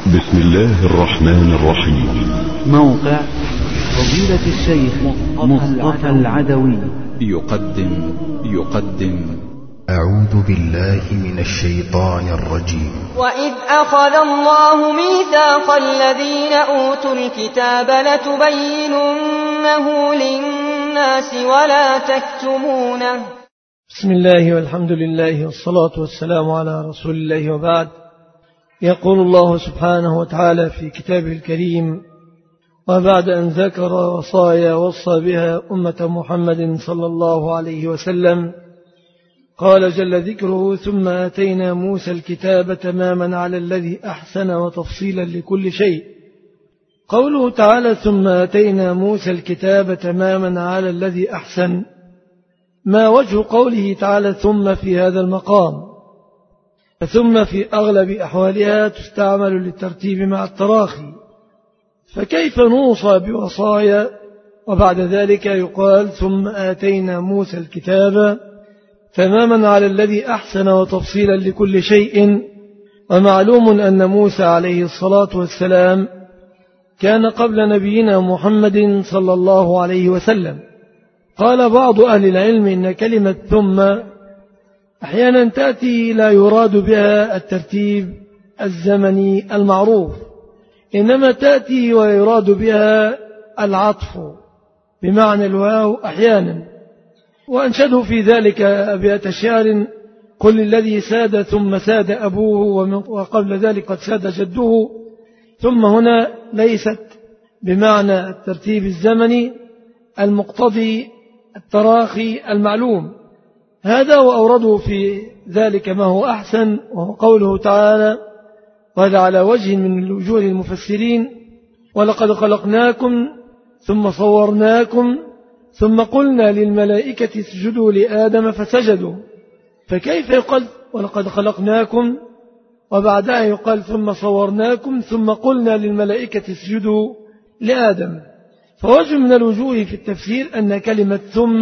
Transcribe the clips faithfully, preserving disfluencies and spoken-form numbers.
بسم الله الرحمن الرحيم. موقع فضيلة الشيخ مصطفى العدوي يقدم يقدم أعوذ بالله من الشيطان الرجيم. وإذ أخذ الله ميثاق الذين أوتوا الكتاب لتبيننه للناس ولا تكتمونه. بسم الله والحمد لله والصلاة والسلام على رسول الله، وبعد. يقول الله سبحانه وتعالى في كتابه الكريم: وبعد أن ذكر وصايا وصى بها أمة محمد صلى الله عليه وسلم، قال جل ذكره: ثم آتينا موسى الكتاب تماما على الذي أحسن وتفصيلا لكل شيء. قوله تعالى ثم آتينا موسى الكتاب تماما على الذي أحسن، ما وجه قوله تعالى ثم في هذا المقام؟ ثم في أغلب أحوالها تستعمل للترتيب مع التراخي، فكيف نوصى بوصايا وبعد ذلك يقال ثم آتينا موسى الكتاب تماما على الذي أحسن وتفصيلا لكل شيء؟ ومعلوم أن موسى عليه الصلاة والسلام كان قبل نبينا محمد صلى الله عليه وسلم. قال بعض أهل العلم إن كلمة ثم أحيانا تأتي لا يراد بها الترتيب الزمني المعروف، إنما تأتي ويراد بها العطف بمعنى الواو أحيانا. وأنشده في ذلك أبيات شعر: قل الذي ساد ثم ساد أبوه وقبل ذلك قد ساد جده. ثم هنا ليست بمعنى الترتيب الزمني المقتضي التراخي المعلوم هذا، وأورده في ذلك ما هو أحسن، وهو قوله تعالى: وهذا على وجه من الوجوه المفسرين: ولقد خلقناكم ثم صورناكم ثم قلنا للملائكة اسجدوا لآدم فسجدوا. فكيف يقال ولقد خلقناكم وبعدها يقال ثم صورناكم ثم قلنا للملائكة اسجدوا لآدم؟ فوجه من الوجوه في التفسير أن كلمة ثم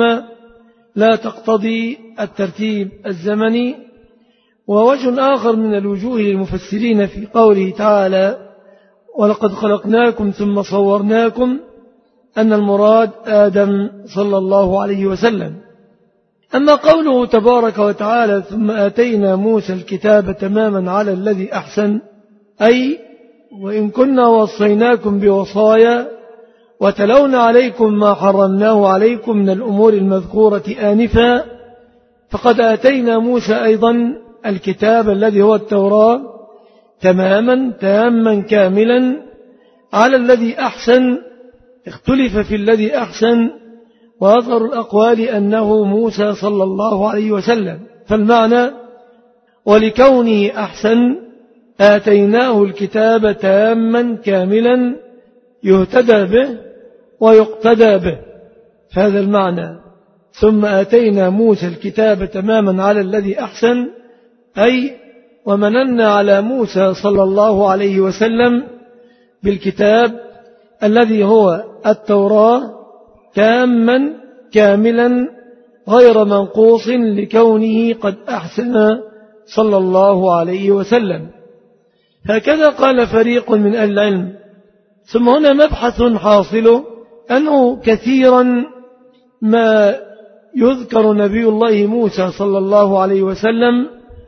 لا تقتضي الترتيب الزمني. ووجه آخر من الوجوه للمفسرين في قوله تعالى: ولقد خلقناكم ثم صورناكم، أن المراد آدم صلى الله عليه وسلم. أما قوله تبارك وتعالى ثم آتينا موسى الكتاب تماما على الذي أحسن، أي وإن كنا وصيناكم بوصايا وتلونا عليكم ما حرمناه عليكم من الأمور المذكورة آنفا، فقد آتينا موسى أيضا الكتاب الذي هو التوراة تماما تاما كاملا على الذي أحسن. اختلف في الذي أحسن، وأظهر الأقوال أنه موسى صلى الله عليه وسلم. فالمعنى: ولكونه أحسن آتيناه الكتاب تاما كاملا يهتدى به ويقتدى به. فهذا المعنى: ثم آتينا موسى الكتاب تماما على الذي أحسن، أي ومننا على موسى صلى الله عليه وسلم بالكتاب الذي هو التوراة تاما كاملا غير منقوص لكونه قد أحسن صلى الله عليه وسلم. هكذا قال فريق من أهل العلم. ثم هنا مبحث حاصل أنه كثيرا ما يذكر نبي الله موسى صلى الله عليه وسلم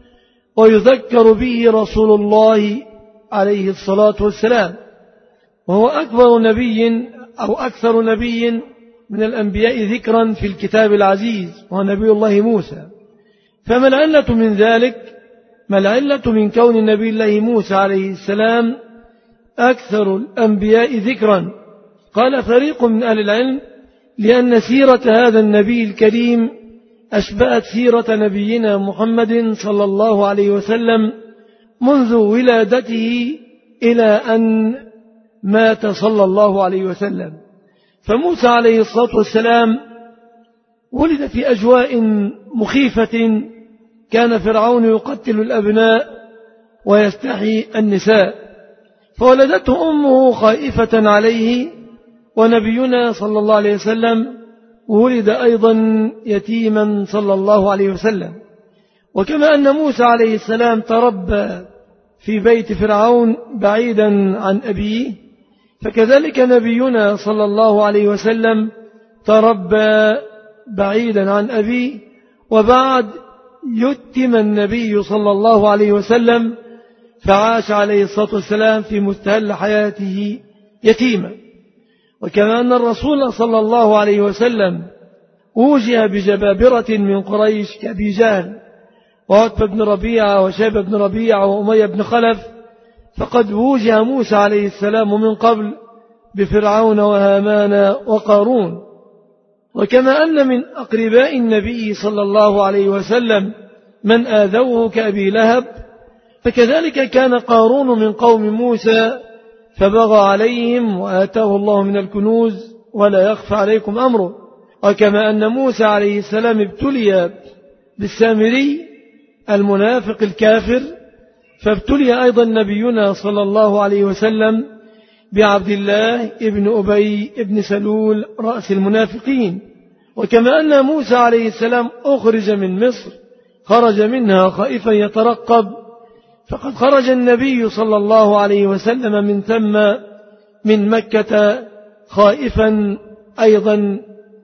ويذكر به رسول الله عليه الصلاة والسلام، وهو أكبر نبي أو أكثر نبي من الأنبياء ذكرا في الكتاب العزيز، وهو نبي الله موسى. فما العلة من ذلك؟ ما العلة من كون نبي الله موسى عليه السلام أكثر الأنبياء ذكرا؟ قال فريق من أهل العلم: لأن سيرة هذا النبي الكريم أشبهت سيرة نبينا محمد صلى الله عليه وسلم منذ ولادته إلى أن مات صلى الله عليه وسلم. فموسى عليه الصلاة والسلام ولد في أجواء مخيفة، كان فرعون يقتل الأبناء ويستحيي النساء، فولدته أمه خائفة عليه. ونبينا صلى الله عليه وسلم ولد أيضا يتيما صلى الله عليه وسلم. وكما أن موسى عليه السلام تربى في بيت فرعون بعيدا عن أبيه، فكذلك نبينا صلى الله عليه وسلم تربى بعيدا عن أبيه، وبعد يتم النبي صلى الله عليه وسلم فعاش عليه الصلاة والسلام في مستهل حياته يتيما. وكما أن الرسول صلى الله عليه وسلم أوجه بجبابرة من قريش كأبي جهل وعتبة بن ربيعة وشيبة بن ربيعة وأمية بن خلف، فقد أوجه موسى عليه السلام من قبل بفرعون وهامان وقارون. وكما أن من أقرباء النبي صلى الله عليه وسلم من آذوه كأبي لهب، فكذلك كان قارون من قوم موسى فبغى عليهم وآتاه الله من الكنوز ولا يخفى عليكم أمره. وكما أن موسى عليه السلام ابتلي بالسامري المنافق الكافر، فابتلي أيضا نبينا صلى الله عليه وسلم بعبد الله ابن أبي ابن سلول رأس المنافقين. وكما أن موسى عليه السلام أخرج من مصر خرج منها خائفا يترقب، فقد خرج النبي صلى الله عليه وسلم من ثم من مكة خائفا أيضا،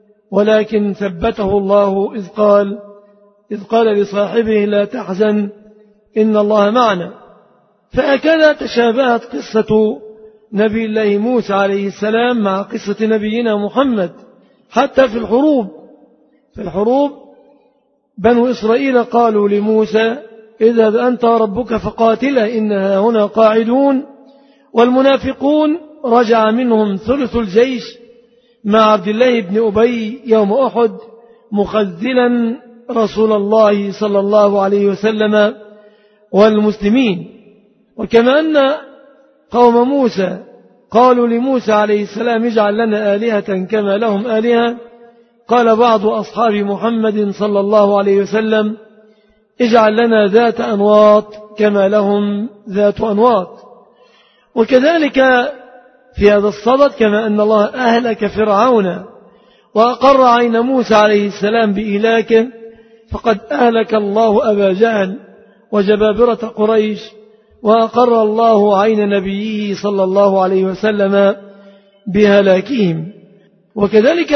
ولكن ثبته الله إذ قال إذ قال لصاحبه لا تحزن إن الله معنا. فهكذا تشابهت قصة نبي الله موسى عليه السلام مع قصة نبينا محمد حتى في الحروب. في الحروب بنو إسرائيل قالوا لموسى اذهب أنت وربك فقاتلا إنها هنا قاعدون، والمنافقون رجع منهم ثلث الجيش مع عبد الله بن أبي يوم أحد مخذلا رسول الله صلى الله عليه وسلم والمسلمين. وكما أن قوم موسى قالوا لموسى عليه السلام اجعل لنا آلهة كما لهم آلهة، قال بعض أصحاب محمد صلى الله عليه وسلم اجعل لنا ذات أنواط كما لهم ذات أنواط. وكذلك في هذا الصدد كما أن الله أهلك فرعون وأقر عين موسى عليه السلام بإهلاكه، فقد أهلك الله أبا جهل وجبابرة قريش، وأقر الله عين نبيه صلى الله عليه وسلم بهلاكهم. وكذلك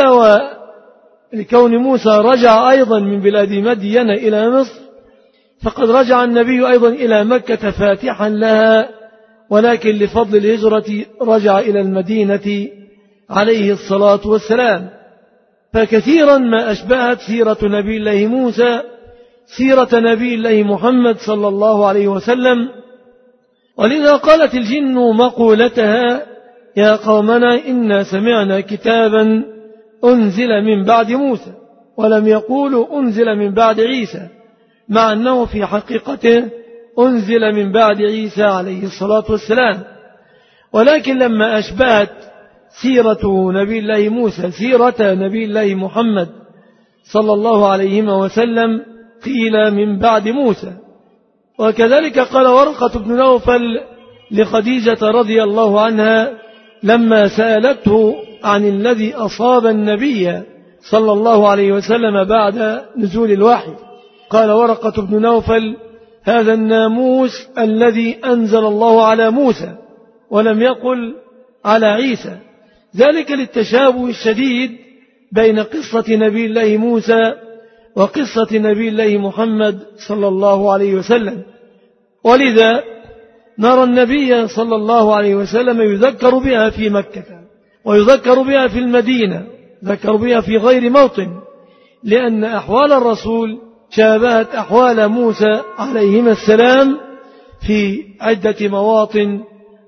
ولكون موسى رجع أيضا من بلاد مدين إلى مصر، فقد رجع النبي أيضا إلى مكة فاتحا لها، ولكن لفضل الهجرة رجع إلى المدينة عليه الصلاة والسلام. فكثيرا ما أشبهت سيرة نبي الله موسى سيرة نبي الله محمد صلى الله عليه وسلم. ولذا قالت الجن مقولتها يا قومنا إنا سمعنا كتابا أنزل من بعد موسى، ولم يقولوا أنزل من بعد عيسى، مع أنه في حقيقته أنزل من بعد عيسى عليه الصلاة والسلام. ولكن لما أشبهت سيرة نبي الله موسى سيرة نبي الله محمد صلى الله عليه وسلم قيل من بعد موسى. وكذلك قال ورقة بن نوفل لخديجة رضي الله عنها لما سألته عن الذي أصاب النبي صلى الله عليه وسلم بعد نزول الوحي، قال ورقة بن نوفل هذا الناموس الذي أنزل الله على موسى ولم يقل على عيسى، ذلك للتشابه الشديد بين قصة نبي الله موسى وقصة نبي الله محمد صلى الله عليه وسلم. ولذا نرى النبي صلى الله عليه وسلم يذكر بها في مكة ويذكر بها في المدينة، ذكر بها في غير موطن، لأن أحوال الرسول شابهت أحوال موسى عليهما السلام في عدة مواطن،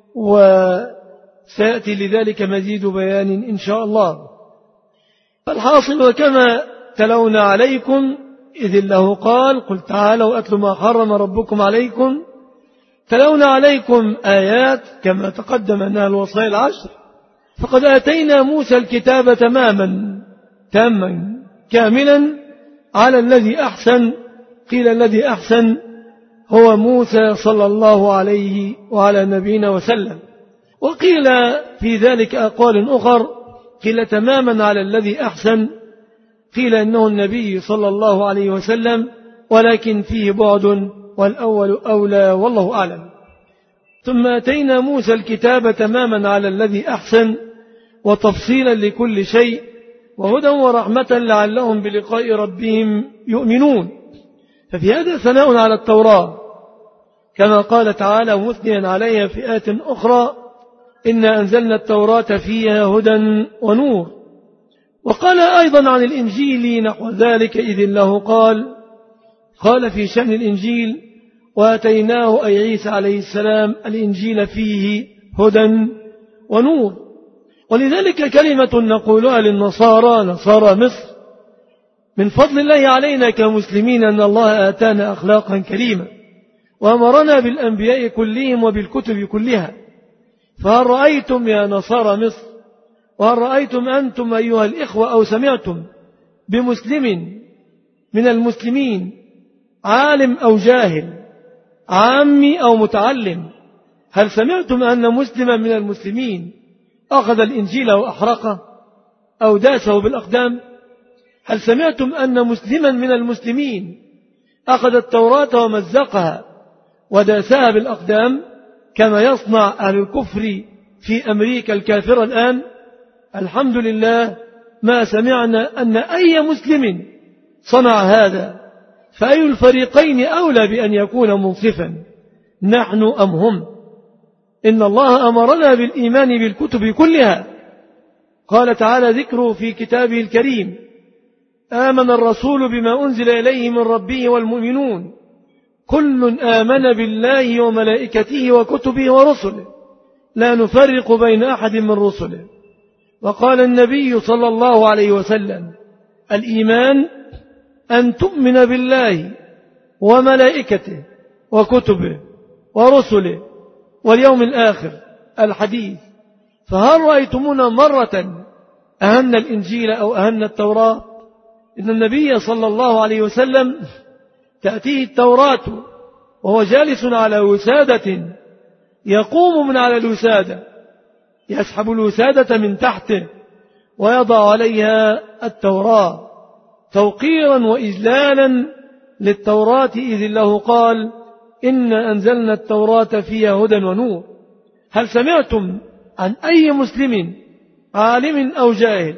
وسيأتي لذلك مزيد بيان إن شاء الله. فالحاصل وكما تلونا عليكم إذ الله قال قل تعالوا أتل ما حرم ربكم عليكم، تلونا عليكم آيات كما تقدم أنها الوصايا العشر، فقد آتينا موسى الكتاب تماما تاما كاملا على الذي أحسن. قيل الذي أحسن هو موسى صلى الله عليه وعلى نبينا وسلم، وقيل في ذلك أقوال أخر، قيل تماما على الذي أحسن، قيل إنه النبي صلى الله عليه وسلم، ولكن فيه بعد والأول أولى والله أعلم. ثم أتينا موسى الكتاب تماما على الذي أحسن وتفصيلا لكل شيء وهدى ورحمة لعلهم بلقاء ربهم يؤمنون. ففي هذا ثناء على التوراة كما قال تعالى مثنيا عليها في آيات أخرى إنا أنزلنا التوراة فيها هدى ونور. وقال أيضا عن الإنجيل نحو ذلك إذ له قال قال في شأن الإنجيل وآتيناه أي عيسى عليه السلام الإنجيل فيه هدى ونور. ولذلك كلمة نقولها للنصارى نصارى مصر من فضل الله علينا كمسلمين أن الله آتانا أخلاقا كريمة وأمرنا بالأنبياء كلهم وبالكتب كلها. فهل رأيتم يا نصارى مصر وهل رأيتم أنتم أيها الإخوة أو سمعتم بمسلم من المسلمين عالم أو جاهل عامي أو متعلم هل سمعتم أن مسلما من المسلمين أخذ الإنجيل وأحرقه أو داسه بالأقدام؟ هل سمعتم أن مسلما من المسلمين أخذ التوراة ومزقها وداسها بالأقدام كما يصنع أهل الكفر في أمريكا الكافرة الآن؟ الحمد لله ما سمعنا أن أي مسلم صنع هذا. فأي الفريقين أولى بأن يكون منصفا نحن أم هم؟ إن الله أمرنا بالإيمان بالكتب كلها. قال تعالى ذكره في كتابه الكريم آمن الرسول بما أنزل إليه من ربه والمؤمنون كل آمن بالله وملائكته وكتبه ورسله لا نفرق بين أحد من رسله. وقال النبي صلى الله عليه وسلم الإيمان أن تؤمن بالله وملائكته وكتبه ورسله واليوم الآخر الحديث. فهل رأيتمونا مرة أهن الإنجيل أو أهن التوراة؟ إن النبي صلى الله عليه وسلم تأتيه التوراة وهو جالس على وسادة يقوم من على الوسادة يسحب الوسادة من تحته ويضع عليها التوراة توقيرا وإجلالا للتوراة إذ له قال إنا أنزلنا التوراة فيها هدى ونور. هل سمعتم عن أي مسلم عالم أو جاهل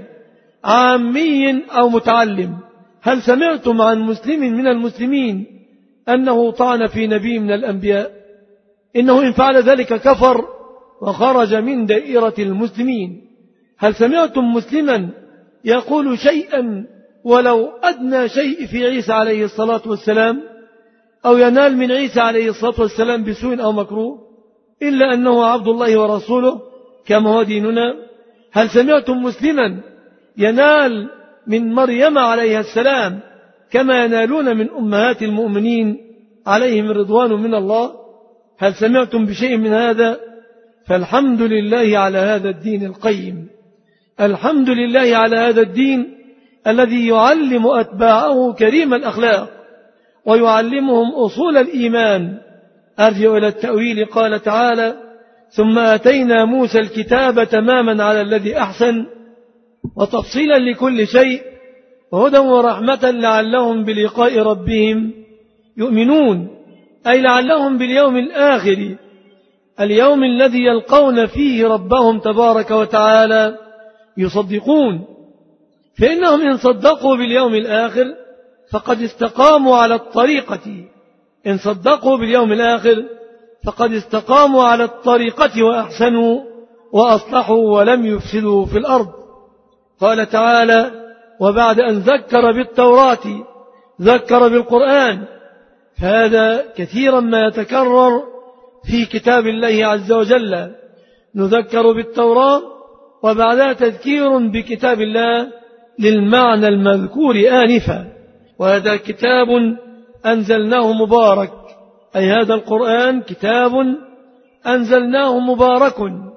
عامي أو متعلم هل سمعتم عن مسلم من المسلمين أنه طعن في نبي من الأنبياء؟ إنه إن فعل ذلك كفر وخرج من دائرة المسلمين. هل سمعتم مسلما يقول شيئا ولو أدنى شيء في عيسى عليه الصلاة والسلام أو ينال من عيسى عليه الصلاة والسلام بسوء أو مكروه إلا أنه عبد الله ورسوله كما هو ديننا؟ هل سمعتم مسلما ينال من مريم عليها السلام كما ينالون من أمهات المؤمنين عليهم الرضوان من الله؟ هل سمعتم بشيء من هذا؟ فالحمد لله على هذا الدين القيم. الحمد لله على هذا الدين الذي يعلم أتباعه كريم الأخلاق ويعلمهم أصول الإيمان. أرجع إلى التأويل قال تعالى ثم آتينا موسى الكتاب تماما على الذي أحسن وتفصيلا لكل شيء وهدى ورحمة لعلهم بلقاء ربهم يؤمنون أي لعلهم باليوم الآخر اليوم الذي يلقون فيه ربهم تبارك وتعالى يصدقون. فإنهم إن صدقوا باليوم الآخر فقد استقاموا على الطريقة إن صدقوا باليوم الآخر فقد استقاموا على الطريقة وأحسنوا وأصلحوا ولم يفسدوا في الأرض. قال تعالى وبعد أن ذكر بالتوراة ذكر بالقرآن. فهذا كثيرا ما يتكرر في كتاب الله عز وجل نذكر بالتوراة وبعدها تذكير بكتاب الله للمعنى المذكور آنفا. وهذا كتاب أنزلناه مبارك أي هذا القرآن كتاب أنزلناه مبارك.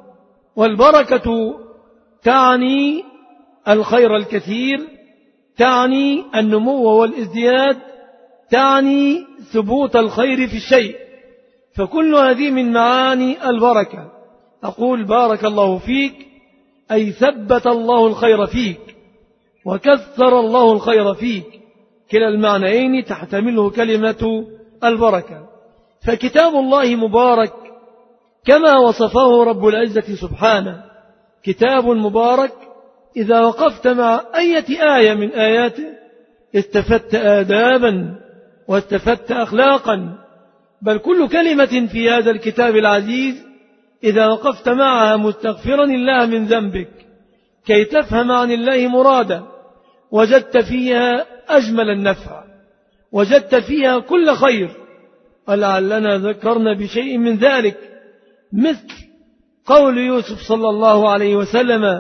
والبركة تعني الخير الكثير تعني النمو والازدياد تعني ثبوت الخير في الشيء. فكل هذه من معاني البركة. أقول بارك الله فيك أي ثبت الله الخير فيك وكثر الله الخير فيك. كلا المعنيين تحتمله كلمة البركة. فكتاب الله مبارك كما وصفه رب العزة سبحانه: كتاب مبارك إذا وقفت مع أية آية من آياته استفدت آدابا واستفدت أخلاقا. بل كل كلمة في هذا الكتاب العزيز إذا وقفت معها مستغفرا الله من ذنبك كي تفهم عن الله مرادا وجدت فيها أجمل النفع، وجدت فيها كل خير. ولعلنا ذكرنا بشيء من ذلك، مثل قول يوسف صلى الله عليه وسلم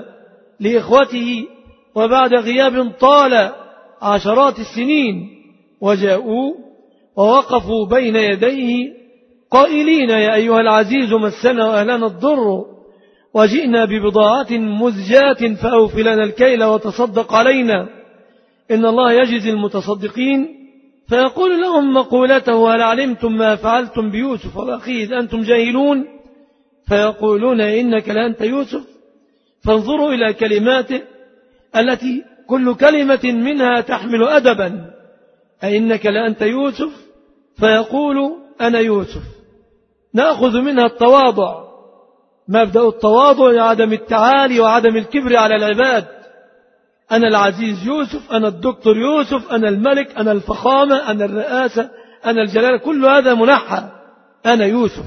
لإخوته وبعد غياب طال عشرات السنين وجاءوا ووقفوا بين يديه قائلين: يا أيها العزيز مسنا وأهلنا الضر وجئنا ببضاعة مزجاة فأوف لنا الكيل وتصدق علينا إن الله يجزي المتصدقين. فيقول لهم مقولته: هل علمتم ما فعلتم بيوسف وأخيه إذ أنتم جاهلون؟ فيقولون: إنك لأنت يوسف. فانظروا إلى كلماته التي كل كلمة منها تحمل أدبا: أئنك لأنت يوسف، فيقول: أنا يوسف. نأخذ منها التواضع، مبدأ التواضع عدم التعالي وعدم الكبر على العباد. أنا العزيز يوسف، أنا الدكتور يوسف، أنا الملك، أنا الفخامة، أنا الرئاسة، أنا الجلالة، كل هذا منحى. أنا يوسف.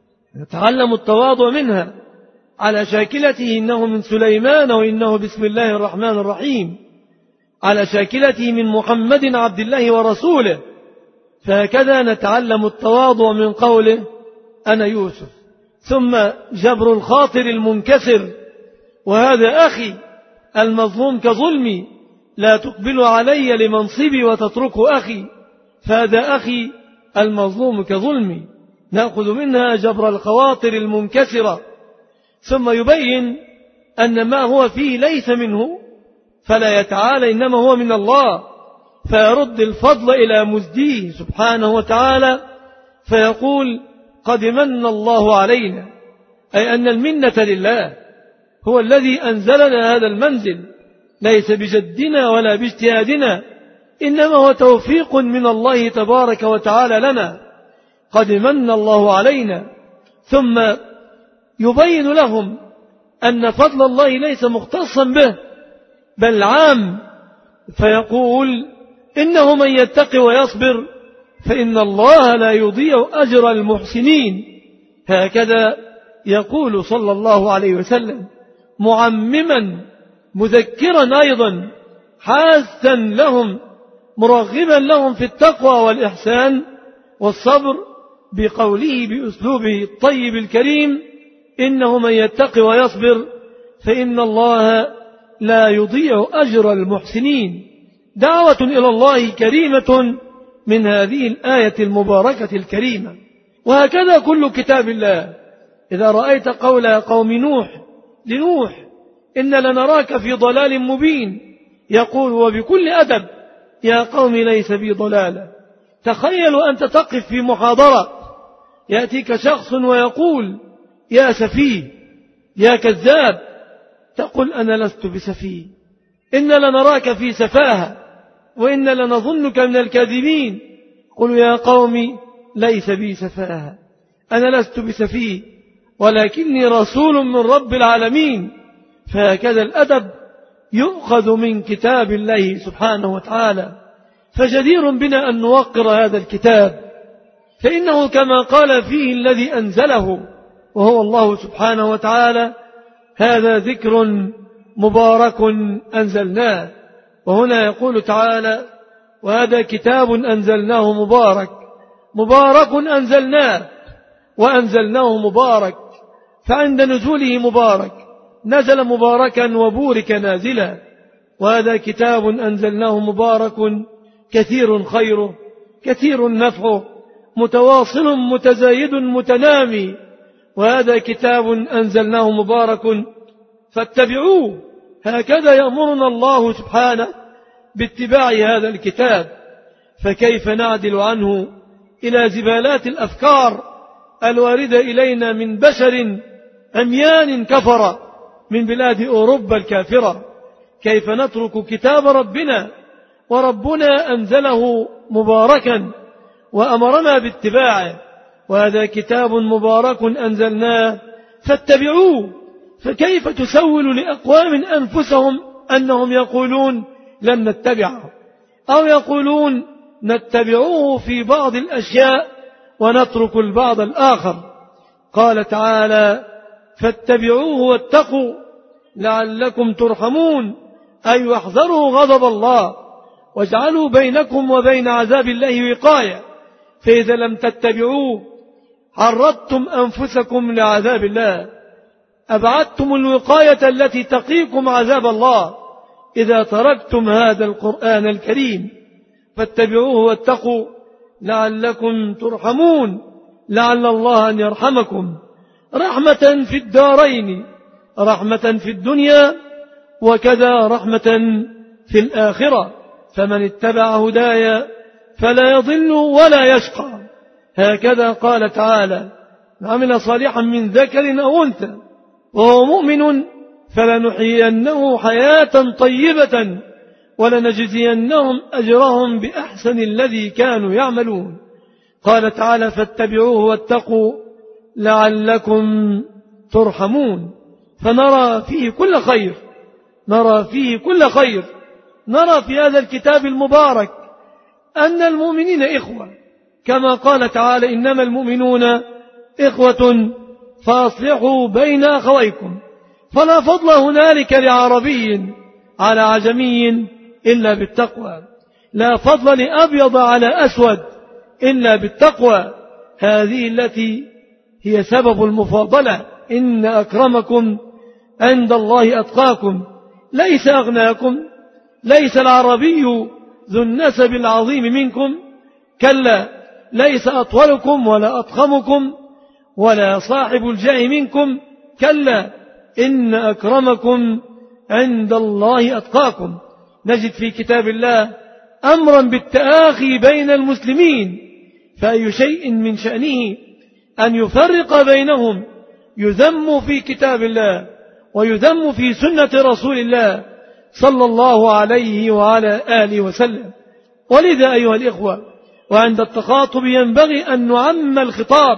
نتعلم التواضع منها على شاكلته: إنه من سليمان وإنه بسم الله الرحمن الرحيم، على شاكلته من محمد عبد الله ورسوله. فهكذا نتعلم التواضع من قوله: أنا يوسف. ثم جبر الخاطر المنكسر: وهذا أخي المظلوم كظلمي، لا تقبل علي لمنصبي وتترك أخي، فهذا أخي المظلوم كظلمي. نأخذ منها جبر الخواطر المنكسرة. ثم يبين أن ما هو فيه ليس منه فلا يتعالى، إنما هو من الله، فيرد الفضل إلى مزديه سبحانه وتعالى فيقول: قد من الله علينا، أي أن المنة لله، هو الذي أنزلنا هذا المنزل، ليس بجدنا ولا باجتهادنا، إنما هو توفيق من الله تبارك وتعالى لنا. قد من الله علينا. ثم يبين لهم أن فضل الله ليس مختصا به بل عام، فيقول: إنه من يتقي ويصبر فإن الله لا يضيع أجر المحسنين. هكذا يقول صلى الله عليه وسلم، معمما مذكرا أيضا، حاثا لهم، مرغبا لهم في التقوى والإحسان والصبر، بقوله بأسلوبه الطيب الكريم: إنه من يتقي ويصبر فإن الله لا يضيع أجر المحسنين. دعوة إلى الله كريمة من هذه الآية المباركة الكريمة. وهكذا كل كتاب الله. إذا رأيت قول قوم نوح لنوح: إن لنراك في ضلال مبين، يقول وبكل أدب: يا قوم ليس بي ضلالة. تخيلوا أنت تقف في محاضرة يأتيك شخص ويقول: يا سفيه، يا كذاب، تقول: أنا لست بسفيه، إن لنراك في سفاهة، وإن لنظنك من الكاذبين. قل: يا قوم ليس بي سفاهة، أنا لست بسفيه، ولكني رسول من رب العالمين. فهكذا الأدب يؤخذ من كتاب الله سبحانه وتعالى. فجدير بنا أن نوقر هذا الكتاب، فإنه كما قال فيه الذي أنزله وهو الله سبحانه وتعالى: هذا ذكر مبارك أنزلناه. وهنا يقول تعالى: وهذا كتاب أنزلناه مبارك. مبارك أنزلناه، وأنزلناه مبارك، فعند نزوله مبارك، نزل مباركا وبورك نازلا. وهذا كتاب أنزلناه مبارك كثير خيره، كثير نفعه، متواصل متزايد متنامي. وهذا كتاب أنزلناه مبارك فاتبعوه. هكذا يأمرنا الله سبحانه باتباع هذا الكتاب. فكيف نعدل عنه إلى زبالات الأفكار الواردة إلينا من بشر عميان كفر من بلاد أوروبا الكافرة؟ كيف نترك كتاب ربنا وربنا أنزله مباركا وأمرنا باتباعه؟ وهذا كتاب مبارك أنزلناه فاتبعوه. فكيف تسول لأقوام أنفسهم أنهم يقولون لن نتبعه، أو يقولون نتبعوه في بعض الأشياء ونترك البعض الآخر؟ قال تعالى فاتبعوه واتقوا لعلكم ترحمون، أي واحذروا غضب الله واجعلوا بينكم وبين عذاب الله وقاية، فإذا لم تتبعوه عرضتم أنفسكم لعذاب الله، أبعدتم الوقاية التي تقيكم عذاب الله إذا تركتم هذا القرآن الكريم. فاتبعوه واتقوا لعلكم ترحمون، لعل الله أن يرحمكم رحمة في الدارين، رحمة في الدنيا وكذا رحمة في الآخرة. فمن اتبع هدايا فلا يضل ولا يشقى، هكذا قال تعالى عمل صالحا من ذكر أو أنثى وهو مؤمن فلنحيينه حياة طيبة ولنجزينهم أجرهم بأحسن الذي كانوا يعملون. قال تعالى فاتبعوه واتقوا لعلكم ترحمون. فنرى فيه كل خير، نرى فيه كل خير، نرى في هذا الكتاب المبارك أن المؤمنين إخوة، كما قال تعالى إنما المؤمنون إخوة فأصلحوا بين أخويكم. فلا فضل هنالك لعربي على عجمي إلا بالتقوى، لا فضل لأبيض على أسود إلا بالتقوى، هذه التي هي سبب المفاضلة. إن أكرمكم عند الله أتقاكم، ليس أغناكم، ليس العربي ذو النسب العظيم منكم، كلا، ليس أطولكم ولا أضخمكم ولا صاحب الجاه منكم، كلا، إن أكرمكم عند الله أتقاكم. نجد في كتاب الله أمرا بالتآخي بين المسلمين، فأي شيء من شأنه أن يفرق بينهم يذم في كتاب الله ويذم في سنة رسول الله صلى الله عليه وعلى آله وسلم. ولذا أيها الإخوة، وعند التخاطب ينبغي أن نعم الخطاب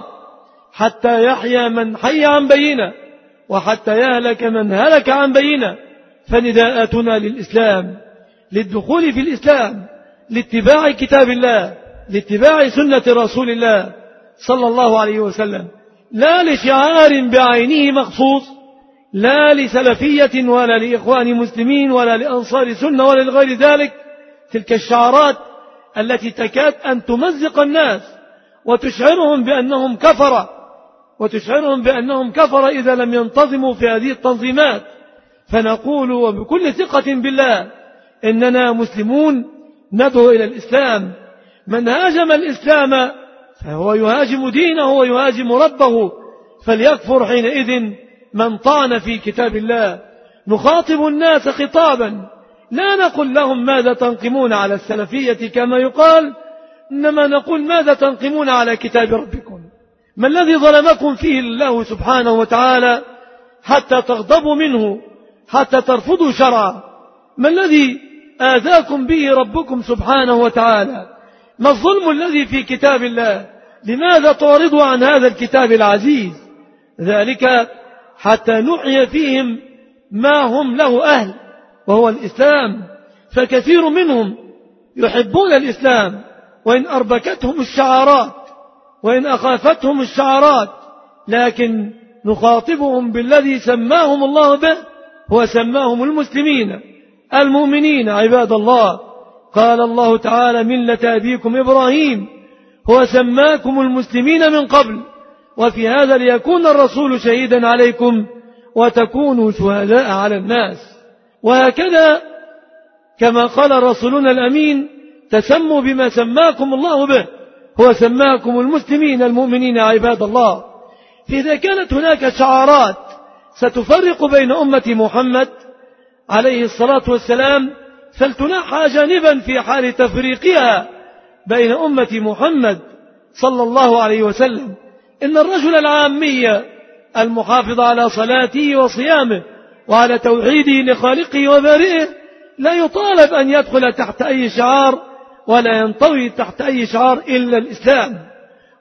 حتى يحيى من حي عن بينة وحتى يهلك من هلك عن بينة. فنداءتنا للإسلام، للدخول في الإسلام، لاتباع كتاب الله، لاتباع سنة رسول الله صلى الله عليه وسلم، لا لشعار بعينه مخصوص، لا لسلفية ولا لإخوان مسلمين ولا لأنصار سنة ولا لغير ذلك، تلك الشعارات التي تكاد أن تمزق الناس وتشعرهم بأنهم كفرة، وتشعرهم بأنهم كفرة إذا لم ينتظموا في هذه التنظيمات. فنقول وبكل ثقة بالله إننا مسلمون ندعو إلى الإسلام. من هاجم الإسلام فهو يهاجم دينه ويهاجم ربه، فليكفر حينئذ من طعن في كتاب الله. نخاطب الناس خطابا، لا نقول لهم ماذا تنقمون على السلفية كما يقال، إنما نقول ماذا تنقمون على كتاب ربكم، ما الذي ظلمكم فيه الله سبحانه وتعالى حتى تغضبوا منه، حتى ترفضوا شرعه؟ ما الذي آذاكم به ربكم سبحانه وتعالى؟ ما الظلم الذي في كتاب الله؟ لماذا تعرضوا عن هذا الكتاب العزيز؟ ذلك حتى نحيي فيهم ما هم له أهل، وهو الإسلام. فكثير منهم يحبون الإسلام وإن أربكتهم الشعارات وإن أخافتهم الشعارات، لكن نخاطبهم بالذي سماهم الله به، هو سماهم المسلمين المؤمنين عباد الله. قال الله تعالى ملة أبيكم إبراهيم، هو سماكم المسلمين من قبل وفي هذا ليكون الرسول شهيدا عليكم وتكونوا شهداء على الناس. وهكذا كما قال رسولنا الأمين تسموا بما سماكم الله به، هو سماكم المسلمين المؤمنين عباد الله. فإذا كانت هناك شعارات ستفرق بين أمة محمد عليه الصلاة والسلام فلتنحى جانبا في حال تفريقها بين أمة محمد صلى الله عليه وسلم. إن الرجل العامي المحافظ على صلاته وصيامه وعلى توحيده لخالقه وبارئه لا يطالب أن يدخل تحت أي شعار ولا ينطوي تحت أي شعار إلا الإسلام.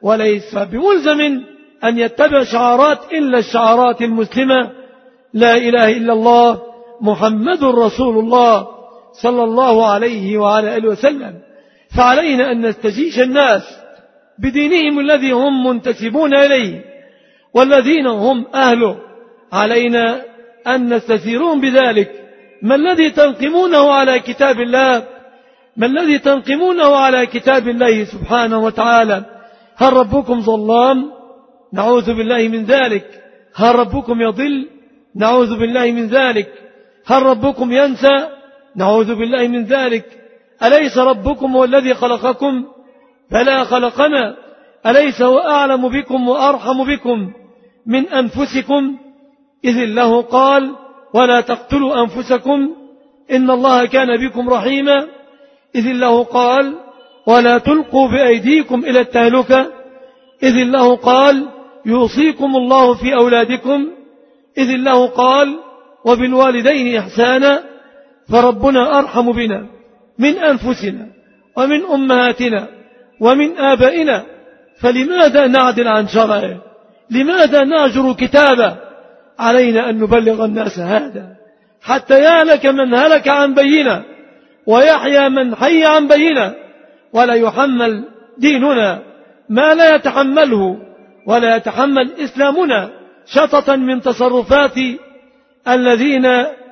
وليس بملزم أن يتبع شعارات إلا الشعارات المسلمة: لا إله إلا الله محمد رسول الله صلى الله عليه وعلى آله وسلم. فعلينا أن نستجيش الناس بدينهم الذي هم منتسبون إليه والذين هم أهله. علينا أن نستثيرون بذلك. ما الذي تنقمونه على كتاب الله؟ ما الذي تنقمونه على كتاب الله سبحانه وتعالى؟ هل ربكم ظلام؟ نعوذ بالله من ذلك. هل ربكم يضل؟ نعوذ بالله من ذلك. هل ربكم ينسى؟ نعوذ بالله من ذلك. أليس ربكم هو الذي خلقكم؟ فلا خلقنا. أليس هو أعلم بكم وأرحم بكم من أنفسكم؟ إذ الله قال: ولا تقتلوا أنفسكم إن الله كان بكم رحيما. إذ الله قال: ولا تلقوا بأيديكم إلى التهلكة. إذ الله قال: يوصيكم الله في أولادكم. إذ الله قال: وبالوالدين إحسانا. فربنا أرحم بنا من أنفسنا ومن أمهاتنا ومن آبائنا، فلماذا نعدل عن شرعه؟ لماذا نهجر كتابه؟ علينا أن نبلغ الناس هذا حتى يهلك من هلك عن بينة ويحيى من حي عن بينة، ولا يحمل ديننا ما لا يتحمله ولا يتحمل إسلامنا شططا من تصرفات الذين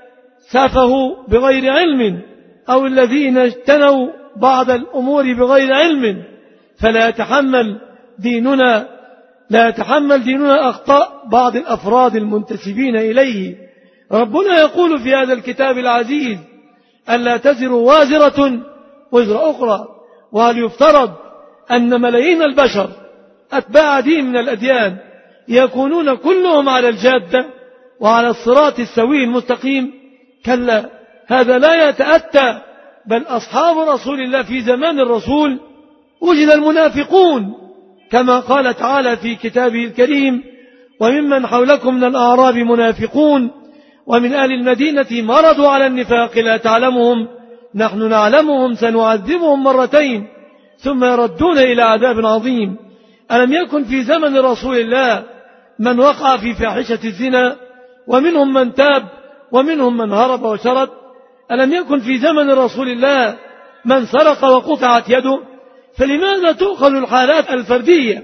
سافهوا بغير علم أو الذين اجتنوا بعض الأمور بغير علم. فلا يتحمل ديننا لا يتحمل ديننا أخطاء بعض الأفراد المنتسبين إليه. ربنا يقول في هذا الكتاب العزيز: ألا تزر وازرة وزر أخرى. وهل يفترض أن ملايين البشر أتباع دين من الأديان يكونون كلهم على الجادة وعلى الصراط السوي المستقيم؟ كلا، هذا لا يتأتى. بل أصحاب رسول الله في زمان الرسول وجد المنافقون، كما قال تعالى في كتابه الكريم: وممن حولكم من الأعراب منافقون ومن أهل المدينة مرضوا على النفاق لا تعلمهم نحن نعلمهم سنعذبهم مرتين ثم يردون إلى عذاب عظيم. ألم يكن في زمن رسول الله من وقع في فاحشة الزنا ومنهم من تاب ومنهم من هرب وشرد؟ ألم يكن في زمن رسول الله من سرق وقطعت يده؟ فلماذا تؤخذ الحالات الفردية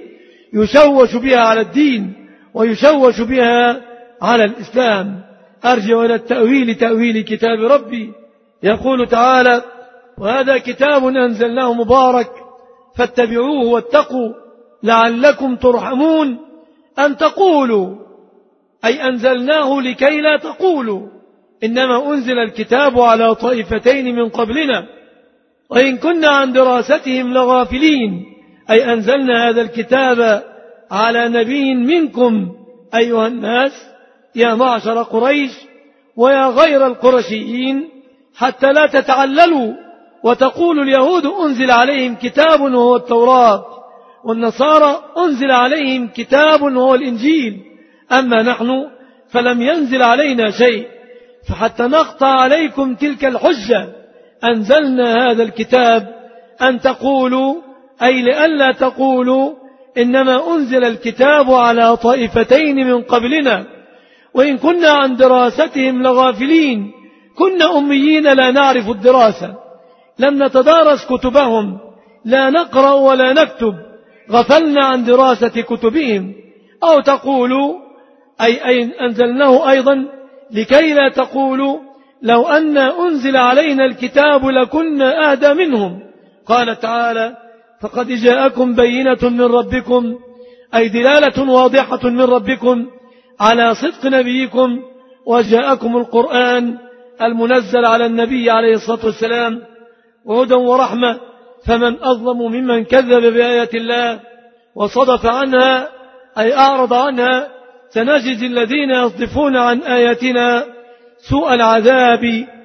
يشوش بها على الدين ويشوش بها على الإسلام؟ أرجع إلى التأويل، تأويل كتاب ربي. يقول تعالى: وهذا كتاب أنزلناه مبارك فاتبعوه واتقوا لعلكم ترحمون. أن تقولوا أي أنزلناه لكي لا تقولوا إنما أنزل الكتاب على طائفتين من قبلنا وإن كنا عن دراستهم لغافلين. أي أنزلنا هذا الكتاب على نبي منكم أيها الناس يا معشر قريش ويا غير القرشيين، حتى لا تتعللوا وتقولوا اليهود أنزل عليهم كتاب وهو التوراة والنصارى أنزل عليهم كتاب وهو الإنجيل، أما نحن فلم ينزل علينا شيء. فحتى نقطع عليكم تلك الحجة أنزلنا هذا الكتاب أن تقولوا، أي لئلا تقولوا إنما أنزل الكتاب على طائفتين من قبلنا وإن كنا عن دراستهم لغافلين. كنا أميين لا نعرف الدراسة، لم نتدارس كتبهم، لا نقرأ ولا نكتب، غفلنا عن دراسة كتبهم. أو تقولوا أي, أي أنزلناه أيضا لكي لا تقولوا لو أن أنزل علينا الكتاب لكنا أهدى منهم. قال تعالى: فقد جاءكم بينة من ربكم، أي دلالة واضحة من ربكم على صدق نبيكم، وجاءكم القرآن المنزل على النبي عليه الصلاة والسلام وهدى ورحمة. فمن أظلم ممن كذب بآيات الله وصدف عنها أي أعرض عنها. سنجزي الذين يصدفون عن آياتنا سوء العذاب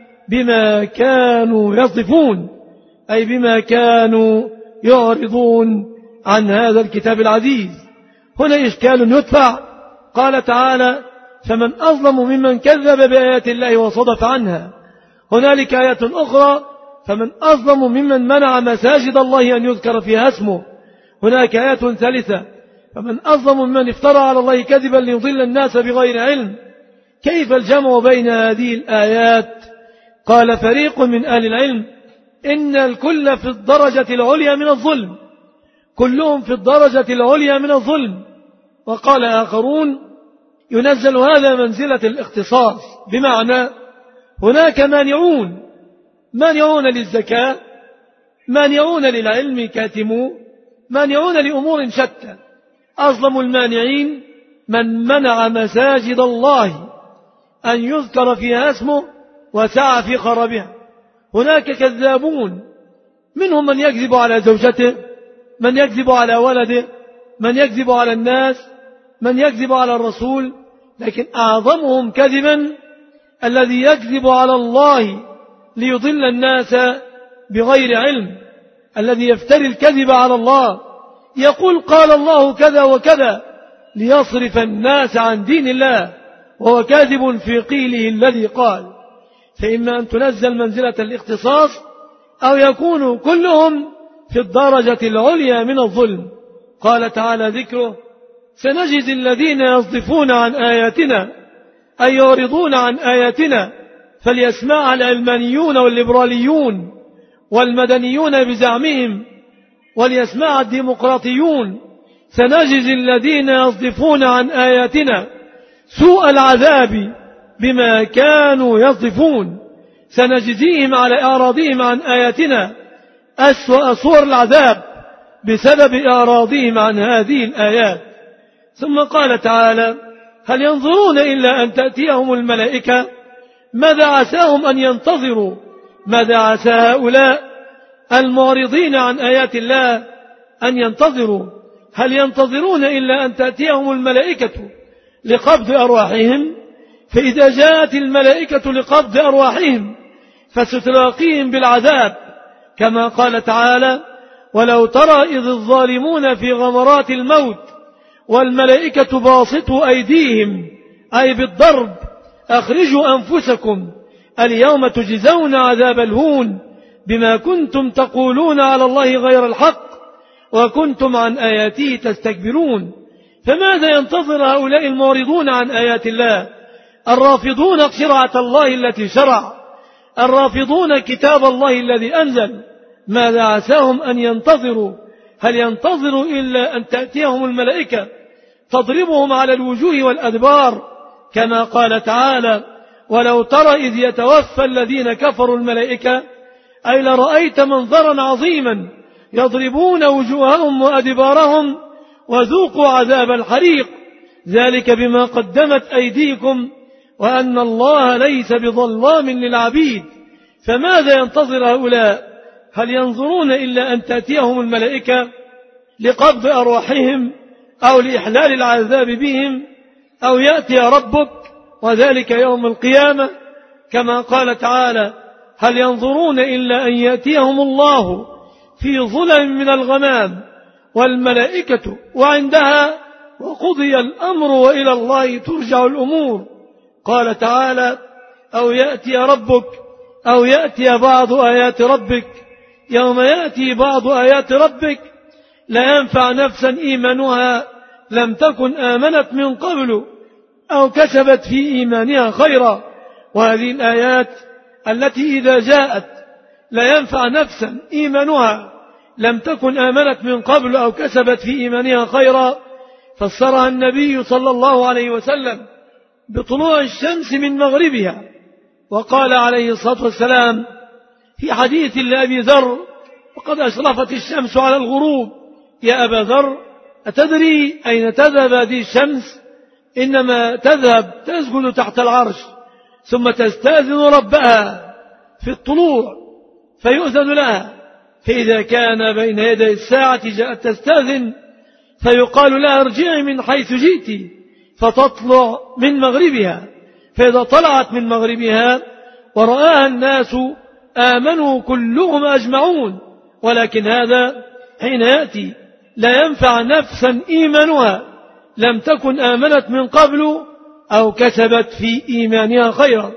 بما كانوا يصدفون، أي بما كانوا يعرضون عن هذا الكتاب العزيز. هنا إشكال يدفع. قال تعالى: فمن أظلم ممن كذب بآيات الله وصدف عنها. هنالك آية أخرى: فمن أظلم ممن منع مساجد الله أن يذكر فيها اسمه هناك آية ثالثة: فمن أظلم من افترى على الله كذبا ليضل الناس بغير علم. كيف الجمع بين هذه الآيات؟ قال فريق من أهل العلم: إن الكل في الدرجة العليا من الظلم، كلهم في الدرجة العليا من الظلم. وقال آخرون: ينزل هذا منزلة الاختصاص، بمعنى هناك مانعون، مانعون للزكاة، مانعون للعلم كاتمون، مانعون لأمور شتى. أظلم المانعين من منع مساجد الله أن يذكر فيها اسمه وسعى في خرابها. هناك كذابون، منهم من يكذب على زوجته، من يكذب على ولده، من يكذب على الناس، من يكذب على الرسول، لكن أعظمهم كذبا الذي يكذب على الله ليضل الناس بغير علم، الذي يفتري الكذب على الله، يقول قال الله كذا وكذا ليصرف الناس عن دين الله، وهو كاذب في قيله الذي قال. فإما أن تنزل منزلة الاختصاص، أو يكونوا كلهم في الدرجة العليا من الظلم. قال تعالى ذكره: سنجزي الذين يصدفون عن آياتنا أي يعرضون عن آياتنا. فليسمعها العلمانيون والليبراليون والمدنيون بزعمهم، وليسمعها الديمقراطيون. سنجزي الذين يصدفون عن آياتنا سوء العذاب بما كانوا يصدفون. سنجزيهم على إعراضهم عن آياتنا أسوأ صور العذاب بسبب إعراضهم عن هذه الآيات. ثم قال تعالى: هل ينظرون إلا أن تأتيهم الملائكة؟ ماذا عساهم أن ينتظروا؟ ماذا عسى هؤلاء المعرضين عن آيات الله أن ينتظروا؟ هل ينتظرون إلا أن تأتيهم الملائكة لقبض أرواحهم؟ فإذا جاءت الملائكة لقبض أرواحهم فستلاقيهم بالعذاب، كما قال تعالى: ولو ترى إذ الظالمون في غمرات الموت والملائكة باسطوا أيديهم أي بالضرب أخرجوا أنفسكم اليوم تجزون عذاب الهون بما كنتم تقولون على الله غير الحق وكنتم عن آياته تستكبرون. فماذا ينتظر هؤلاء المعرضون عن آيات الله الرافضون شرعة الله التي شرع، الرافضون كتاب الله الذي أنزل؟ ماذا عساهم أن ينتظروا؟ هل ينتظروا إلا أن تأتيهم الملائكة تضربهم على الوجوه والأدبار، كما قال تعالى: ولو ترى إذ يتوفى الذين كفروا الملائكة أي لرأيت منظرا عظيما يضربون وجوههم وأدبارهم وذوقوا عذاب الحريق ذلك بما قدمت أيديكم وأن الله ليس بظلام للعبيد. فماذا ينتظر هؤلاء؟ هل ينظرون إلا أن تأتيهم الملائكة لقبض أرواحهم أو لإحلال العذاب بهم، أو يأتي ربك وذلك يوم القيامة، كما قال تعالى: هل ينظرون إلا أن يأتيهم الله في ظلم من الغمام والملائكة وعندها وقضي الأمر وإلى الله ترجع الأمور. قال تعالى: أو يأتي ربك أو يأتي بعض آيات ربك. يوم يأتي بعض آيات ربك لا ينفع نفسا إيمانها لم تكن آمنت من قبل أو كسبت في إيمانها خيرا. وهذه الآيات التي إذا جاءت لا ينفع نفسا إيمانها لم تكن آمنت من قبل أو كسبت في إيمانها خيرا فسرها النبي صلى الله عليه وسلم بطلوع الشمس من مغربها. وقال عليه الصلاة والسلام في حديث لأبي ذر: وقد أشرفت الشمس على الغروب، يا أبا ذر أتدري أين تذهب هذه الشمس؟ إنما تذهب تسجد تحت العرش ثم تستأذن ربها في الطلوع فيؤذن لها، فإذا كان بين يدي الساعة جاءت تستأذن فيقال لها ارجعي من حيث جئت فتطلع من مغربها. فإذا طلعت من مغربها ورآها الناس آمنوا كلهم أجمعون. ولكن هذا حين يأتي لا ينفع نفسا إيمانها لم تكن آمنت من قبل أو كسبت في إيمانها خيرا.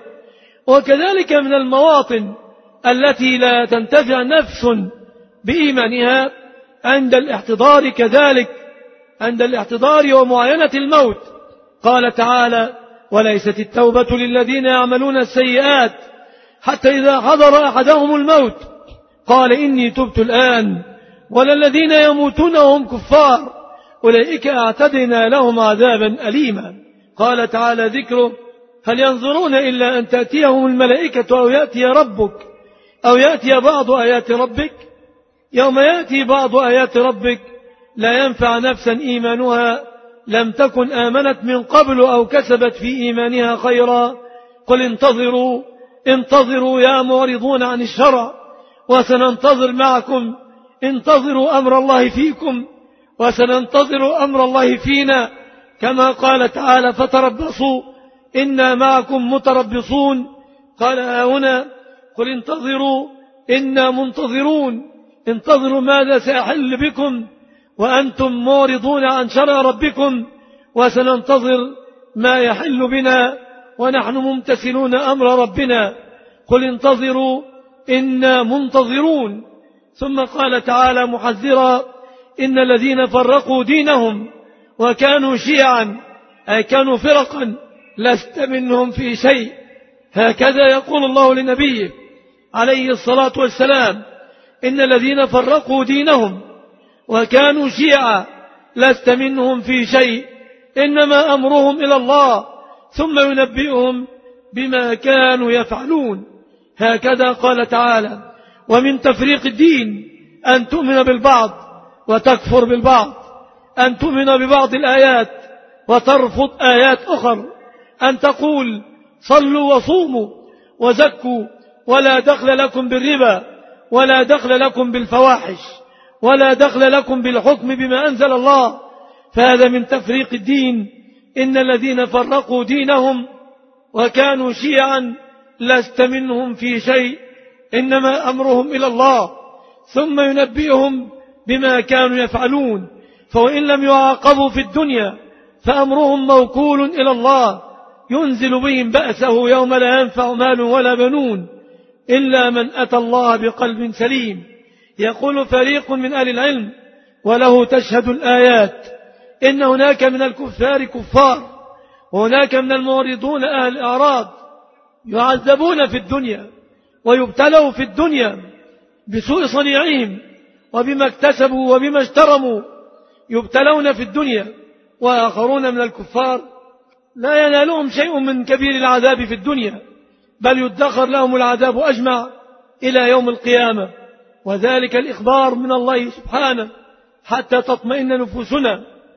وكذلك من المواطن التي لا تنتفع نفس بإيمانها عند الاحتضار كذلك، عند الاحتضار ومعاينة الموت. قال تعالى: وليست التوبة للذين يعملون السيئات حتى إذا حضر أحدهم الموت قال إني تبت الآن، ولا الذين يموتون وهم كفار أولئك أعتدنا لهم عذابا أليما. قال تعالى ذكره: هل ينظرون إلا أن تأتيهم الملائكة أو يأتي ربك أو يأتي بعض آيات ربك. يوم يأتي بعض آيات ربك لا ينفع نفسا إيمانها لم تكن آمنت من قبل أو كسبت في إيمانها خيرا. قل انتظروا انتظروا يا معرضون عن الشرع وسننتظر معكم، انتظروا أمر الله فيكم وسننتظر أمر الله فينا، كما قال تعالى: فتربصوا إنا معكم متربصون. قال هنا: قل انتظروا إنا منتظرون، انتظروا ماذا سيحل بكم وأنتم معرضون عن شرع ربكم، وسننتظر ما يحل بنا ونحن ممتثلون أمر ربنا. قل انتظروا إنا منتظرون. ثم قال تعالى محذرا: إن الذين فرقوا دينهم وكانوا شيعا أي كانوا فرقا لست منهم في شيء. هكذا يقول الله لنبيه عليه الصلاة والسلام: إن الذين فرقوا دينهم وكانوا شيعا لست منهم في شيء، إنما أمرهم إلى الله ثم ينبئهم بما كانوا يفعلون. هكذا قال تعالى: ومن تفريق الدين أن تؤمن بالبعض وتكفر بالبعض، أن تؤمن ببعض الآيات وترفض آيات أخر، أن تقول صلوا وصوموا وزكوا ولا دخل لكم بالربا ولا دخل لكم بالفواحش ولا دخل لكم بالحكم بما أنزل الله، فهذا من تفريق الدين. إن الذين فرقوا دينهم وكانوا شيعا لست منهم في شيء، إنما أمرهم إلى الله ثم ينبئهم بما كانوا يفعلون. فوإن لم يعاقبوا في الدنيا فأمرهم موكول إلى الله ينزل بهم بأسه يوم لا ينفع مال ولا بنون إلا من أتى الله بقلب سليم. يقول فريق من أهل العلم وله تشهد الآيات: إن هناك من الكفار كفار وهناك من المعرضون أهل الأعراض يعذبون في الدنيا ويبتلوا في الدنيا بسوء صنيعهم وبما اكتسبوا وبما اشترموا، يبتلون في الدنيا. وآخرون من الكفار لا ينالهم شيء من كبير العذاب في الدنيا، بل يدخر لهم العذاب أجمع إلى يوم القيامة، وذلك الإخبار من الله سبحانه حتى تطمئن نفوسنا.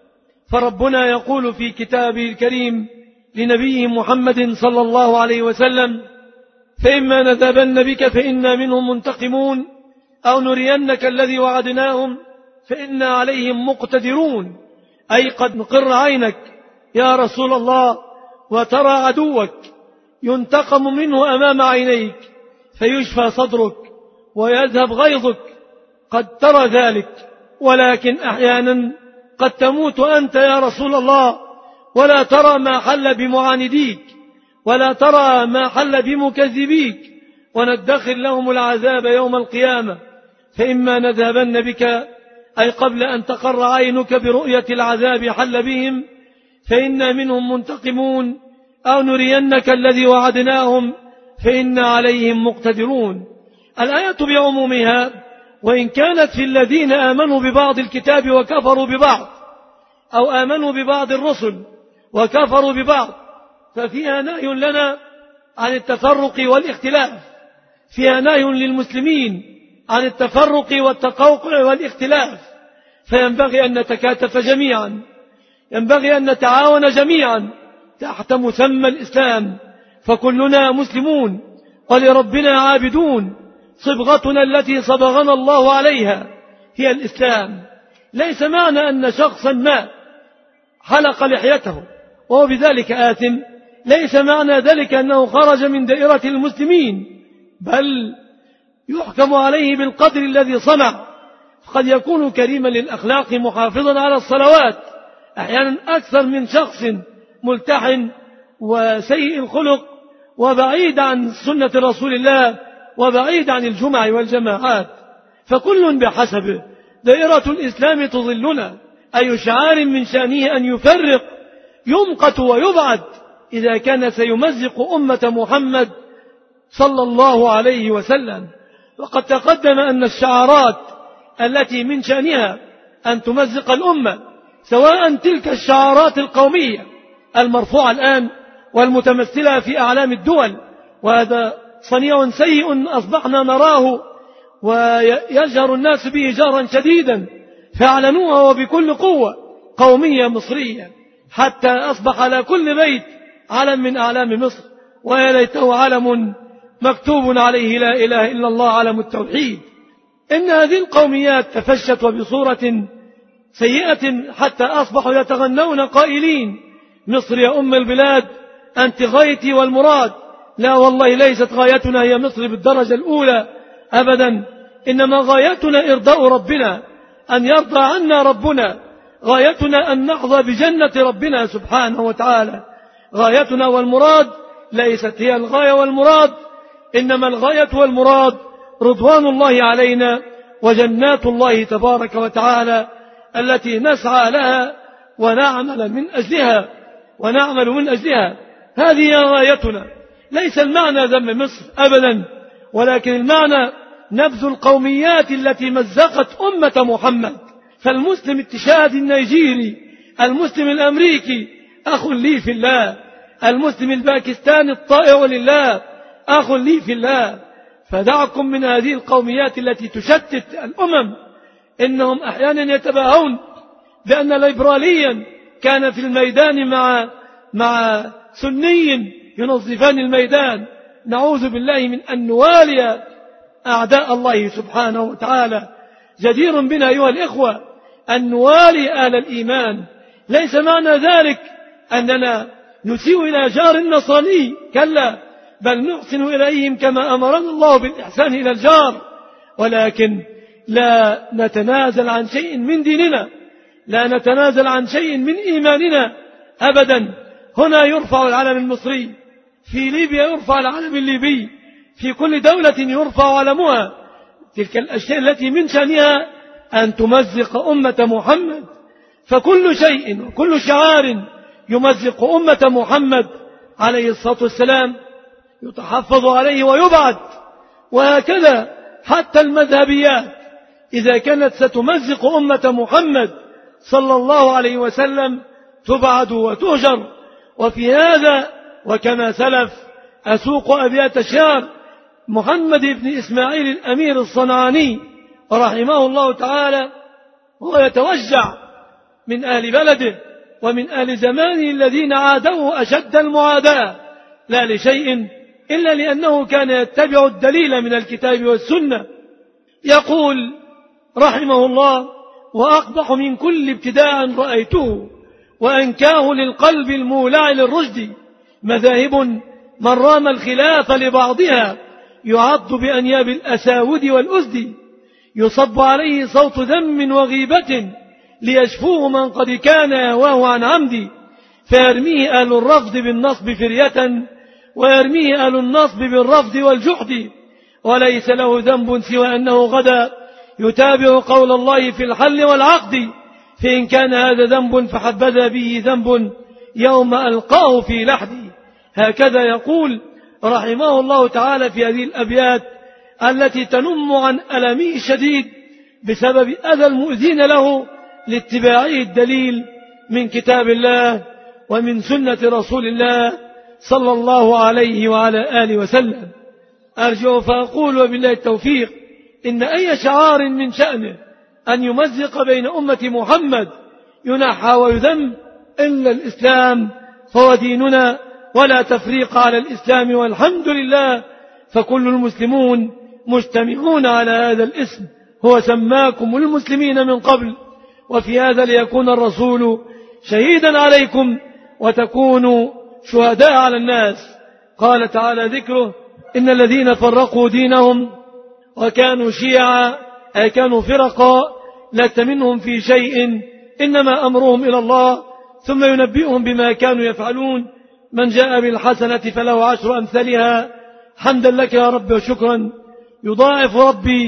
فربنا يقول في كتابه الكريم لنبيه محمد صلى الله عليه وسلم: فإما نذهبن بك فإنا منهم منتقمون أو نرينك الذي وعدناهم فإنا عليهم مقتدرون. أي قد نقر عينك يا رسول الله وترى عدوك ينتقم منه أمام عينيك فيشفى صدرك ويذهب غيظك، قد ترى ذلك، ولكن أحيانا قد تموت أنت يا رسول الله ولا ترى ما حل بمعانديك ولا ترى ما حل بمكذبيك، وندخر لهم العذاب يوم القيامة. فإما نذهبن بك أي قبل أن تقر عينك برؤية العذاب حل بهم فإنا منهم منتقمون أو نرينك الذي وعدناهم فإنا عليهم مقتدرون. الآية بعمومها وإن كانت في الذين آمنوا ببعض الكتاب وكفروا ببعض أو آمنوا ببعض الرسل وكفروا ببعض ففيها نهي لنا عن التفرق والاختلاف، فيها نهي للمسلمين عن التفرق والتقوقع والاختلاف، فينبغي أن نتكاتف جميعا، ينبغي أن نتعاون جميعا تحت مسمى الإسلام، فكلنا مسلمون ولربنا عابدون. صبغتنا التي صبغنا الله عليها هي الإسلام. ليس معنى أن شخصا ما حلق لحيته وهو بذلك آثم، ليس معنى ذلك أنه خرج من دائرة المسلمين، بل يحكم عليه بالقدر الذي صنع. قد يكون كريما للأخلاق محافظا على الصلوات أحيانا أكثر من شخص ملتحن وسيء الخلق وبعيد عن سنة رسول الله وبعيد عن الجمع والجماعات، فكل بحسبه. دائرة الإسلام تظلنا. أي شعار من شأنه أن يفرق يمقت ويبعد إذا كان سيمزق أمة محمد صلى الله عليه وسلم. وقد تقدم أن الشعارات التي من شأنها أن تمزق الأمة، سواء تلك الشعارات القومية المرفوعة الآن والمتمثلة في أعلام الدول، وهذا صنيع سيء أصبحنا نراه ويجهر الناس به جهرا شديدا، فاعلنوها وبكل قوة قومية مصرية، حتى أصبح على كل بيت علم من أعلام مصر، ويا ليته علم مكتوب عليه لا إله إلا الله، علم التوحيد. إن هذه القوميات تفشت وبصورة سيئة حتى أصبحوا يتغنون قائلين: مصر يا أم البلاد أنت غايتي والمراد. لا والله، ليست غايتنا هي مصر بالدرجة الأولى أبدا، إنما غايتنا إرضاء ربنا، أن يرضى عنا ربنا، غايتنا أن نحظى بجنة ربنا سبحانه وتعالى. غايتنا والمراد ليست هي الغاية والمراد، إنما الغاية والمراد رضوان الله علينا وجنات الله تبارك وتعالى التي نسعى لها ونعمل من أجلها ونعمل من أجلها. هذه غايتنا. ليس المعنى ذم مصر أبدا، ولكن المعنى نبذ القوميات التي مزقت أمة محمد. فالمسلم التشادي النيجيري، المسلم الأمريكي أخ لي في الله، المسلم الباكستاني الطائع لله أخ لي في الله. فدعكم من هذه القوميات التي تشتت الأمم. إنهم أحيانا يتباهون بأن ليبراليا كان في الميدان مع مع سني ينظفان الميدان. نعوذ بالله من أن نوالي أعداء الله سبحانه وتعالى. جدير بنا أيها الإخوة أن نوالي أهل الإيمان. ليس معنى ذلك أننا نسيء إلى جار النصراني، كلا، بل نحسن إليهم كما أمرنا الله بالإحسان إلى الجار، ولكن لا نتنازل عن شيء من ديننا، لا نتنازل عن شيء من إيماننا أبدا. هنا يرفع العلم المصري، في ليبيا يرفع العلم الليبي، في كل دولة يرفع علمها. تلك الأشياء التي من شأنها أن تمزق أمة محمد. فكل شيء وكل شعار يمزق أمة محمد عليه الصلاة والسلام يتحفظ عليه ويبعد. وهكذا حتى المذهبيات إذا كانت ستمزق أمة محمد صلى الله عليه وسلم تبعد وتهجر. وفي هذا وكما سلف أسوق أبيات شعر محمد بن إسماعيل الأمير الصنعاني رحمه الله تعالى، وهو يتوجع من أهل بلده ومن أهل زمانه الذين عادوه أشد المعاداة، لا لشيء إلا لأنه كان يتبع الدليل من الكتاب والسنة. يقول رحمه الله: وأقبح من كل ابتداء رأيته وأنكاه للقلب المولع للرشد، مذاهب من رام الخلاف لبعضها يعض بأنياب الأساود والأسد، يصب عليه صوت ذم وغيبة ليشفوه من قد كان يهواه عن عمد، فيرميه أهل الرفض بالنصب فرية ويرميه أهل النصب بالرفض والجحد، وليس له ذنب سوى أنه غدا يتابع قول الله في الحل والعقد، فإن كان هذا ذنب فحبذا به ذنب يوم ألقاه في لحدي. هكذا يقول رحمه الله تعالى في هذه الأبيات التي تنم عن ألمه الشديد بسبب أذى المؤذين له لاتباعه الدليل من كتاب الله ومن سنة رسول الله صلى الله عليه وعلى آله وسلم. أرجو فأقول وبالله التوفيق إن أي شعار من شأنه أن يمزق بين أمة محمد ينحى ويذم إلا الإسلام فهو ديننا، ولا تفريق على الإسلام، والحمد لله فكل المسلمون مجتمعون على هذا الاسم. هو سماكم المسلمين من قبل، وفي هذا ليكون الرسول شهيدا عليكم وتكونوا شهداء على الناس. قال تعالى ذكره: إن الذين فرقوا دينهم وكانوا شيعا أي كانوا فرقا لست منهم في شيء إنما أمرهم إلى الله ثم ينبئهم بما كانوا يفعلون. من جاء بالحسنة فله عشر أمثالها. حمدا لك يا رب وشكرا. يضاعف ربي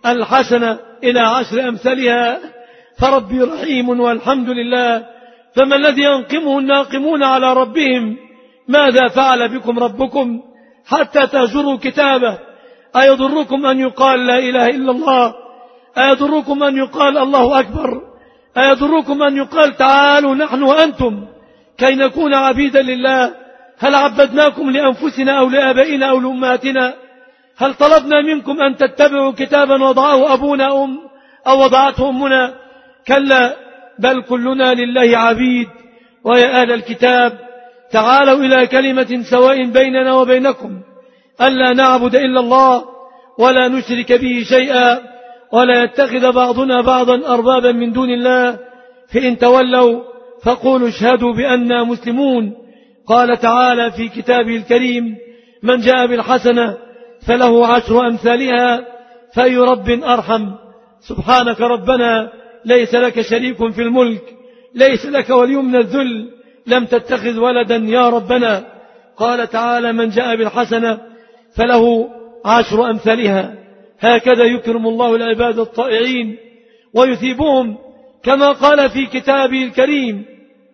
الحسنة إلى عشر أمثالها فربي رحيم والحمد لله. فما الذي ينقمه الناقمون على ربهم؟ ماذا فعل بكم ربكم حتى تهجروا كتابه؟ أيضركم أن يقال لا إله إلا الله؟ أيضركم أن يقال الله أكبر؟ أيضركم أن يقال تعالوا نحن وأنتم كي نكون عبيدا لله؟ هل عبدناكم لأنفسنا أو لآبائنا أو لأمهاتنا؟ هل طلبنا منكم أن تتبعوا كتابا وضعه أبونا أم أو وضعته أمنا؟ كلا، بل كلنا لله عبيد. ويا أهل الكتاب تعالوا إلى كلمة سواء بيننا وبينكم ألا نعبد إلا الله ولا نشرك به شيئا ولا يتخذ بعضنا بعضا أربابا من دون الله فإن تولوا فقولوا اشهدوا بأننا مسلمون. قال تعالى في كتابه الكريم: من جاء بالحسنة فله عشر أمثالها فأي رب أرحم. سبحانك ربنا ليس لك شريك في الملك، ليس لك ولي من الذل، لم تتخذ ولدا يا ربنا. قال تعالى: من جاء بالحسنة فله عشر أمثالها. هكذا يكرم الله العباد الطائعين ويثيبهم كما قال في كتابه الكريم: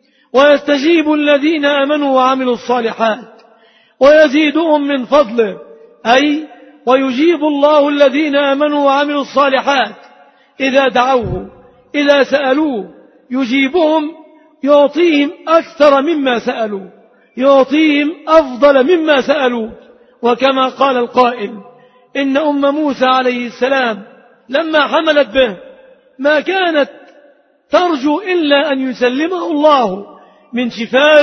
ويستجيب الذين آمنوا وعملوا الصالحات ويزيدهم من فضله، أي ويجيب الله الذين آمنوا وعملوا الصالحات إذا دعوه، إذا سألوه يجيبهم، يعطيهم أكثر مما سألوا، يعطيهم أفضل مما سألوا. وكما قال القائل: إن أم موسى عليه السلام لما حملت به ما كانت ترجو إلا أن يسلمه الله من شفار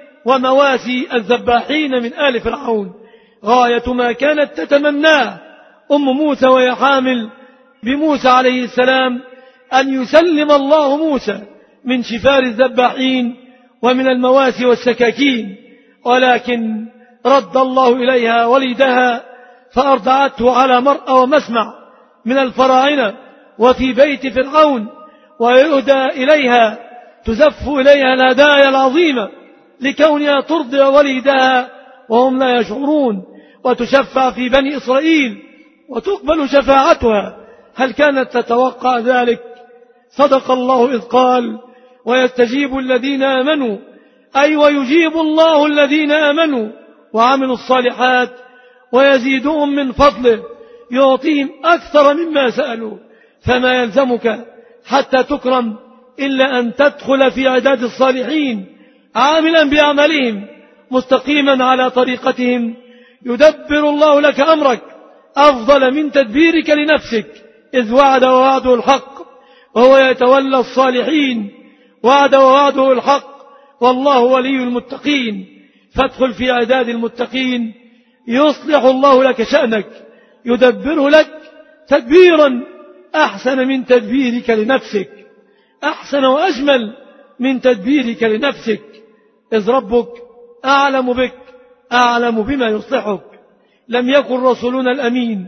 ومواسي الذباحين من آل فرعون. غاية ما كانت تتمناه أم موسى وهي حامل بموسى عليه السلام أن يسلم الله موسى من شفار الذباحين ومن المواسي والسكاكين، ولكن رد الله إليها وليدها فأرضعته على مرأى ومسمع من الفراعنة وفي بيت فرعون، ويهدى إليها تزف إليها الهدايا العظيمة لكونها ترضع وليدها وهم لا يشعرون، وتشفع في بني إسرائيل وتقبل شفاعتها. هل كانت تتوقع ذلك؟ صدق الله إذ قال: ويستجيب الذين آمنوا، أي ويجيب الله الذين آمنوا وعملوا الصالحات ويزيدهم من فضله، يعطيهم أكثر مما سألوا. فما يلزمك حتى تكرم إلا أن تدخل في عداد الصالحين عاملا بأعمالهم مستقيما على طريقتهم، يدبر الله لك أمرك أفضل من تدبيرك لنفسك، إذ وعد ووعده الحق وهو يتولى الصالحين. وعد ووعده الحق والله ولي المتقين. فادخل في عداد المتقين يصلح الله لك شأنك، يدبره لك تدبيرا أحسن من تدبيرك لنفسك، أحسن وأجمل من تدبيرك لنفسك، إذ ربك أعلم بك، أعلم بما يصلحك. لم يكن رسولنا الأمين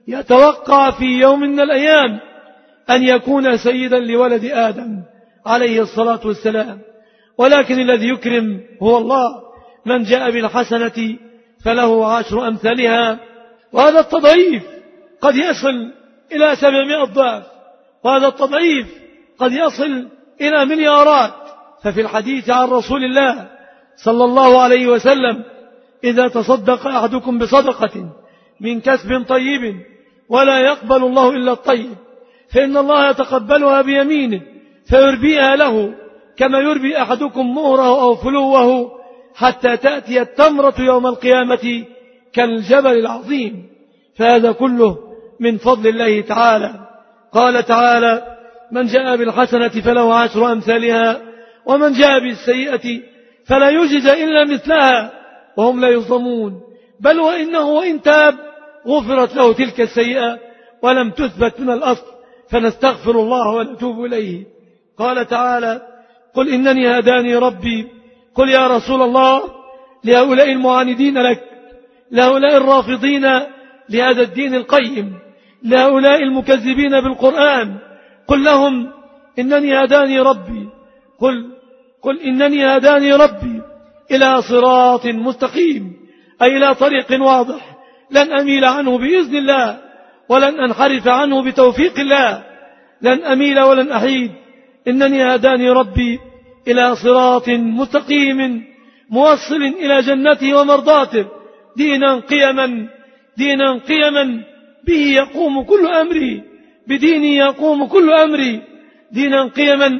يتوقع في يوم من الأيام أن يكون سيدا لولد آدم عليه الصلاة والسلام، ولكن الذي يكرم هو الله. من جاء بالحسنة فله عشر أمثالها، وهذا التضعيف قد يصل إلى سبعمائة ضعف، وهذا التضعيف قد يصل إلى مليارات. ففي الحديث عن رسول الله صلى الله عليه وسلم: إذا تصدق أحدكم بصدقة من كسب طيب ولا يقبل الله إلا الطيب فإن الله يتقبلها بيمينه فيربيها له كما يربي أحدكم مهره أو فلوه حتى تأتي التمرة يوم القيامة كالجبل العظيم. فهذا كله من فضل الله تعالى. قال تعالى: من جاء بالحسنة فله عشر أمثالها ومن جاء بالسيئة فلا يجزى إلا مثلها وهم لا يظلمون. بل وإنه وإن تاب غفرت له تلك السيئة ولم تثبت من الأصل، فنستغفر الله ونتوب إليه. قال تعالى: قل إنني هداني ربي. قل يا رسول الله لهؤلاء المعاندين لك، لهؤلاء الرافضين لهذا الدين القيم، لهؤلاء المكذبين بالقرآن، قل لهم: إنني هداني ربي. قل, قل إنني هداني ربي إلى صراط مستقيم، أي إلى طريق واضح لن أميل عنه بإذن الله، ولن أنحرف عنه بتوفيق الله، لن أميل ولن أحيد. إنني هداني ربي إلى صراط مستقيم موصل إلى جنته ومرضاته، دينا قيما دينا قيما به يقوم كل أمري، بديني يقوم كل أمري، دينا قيما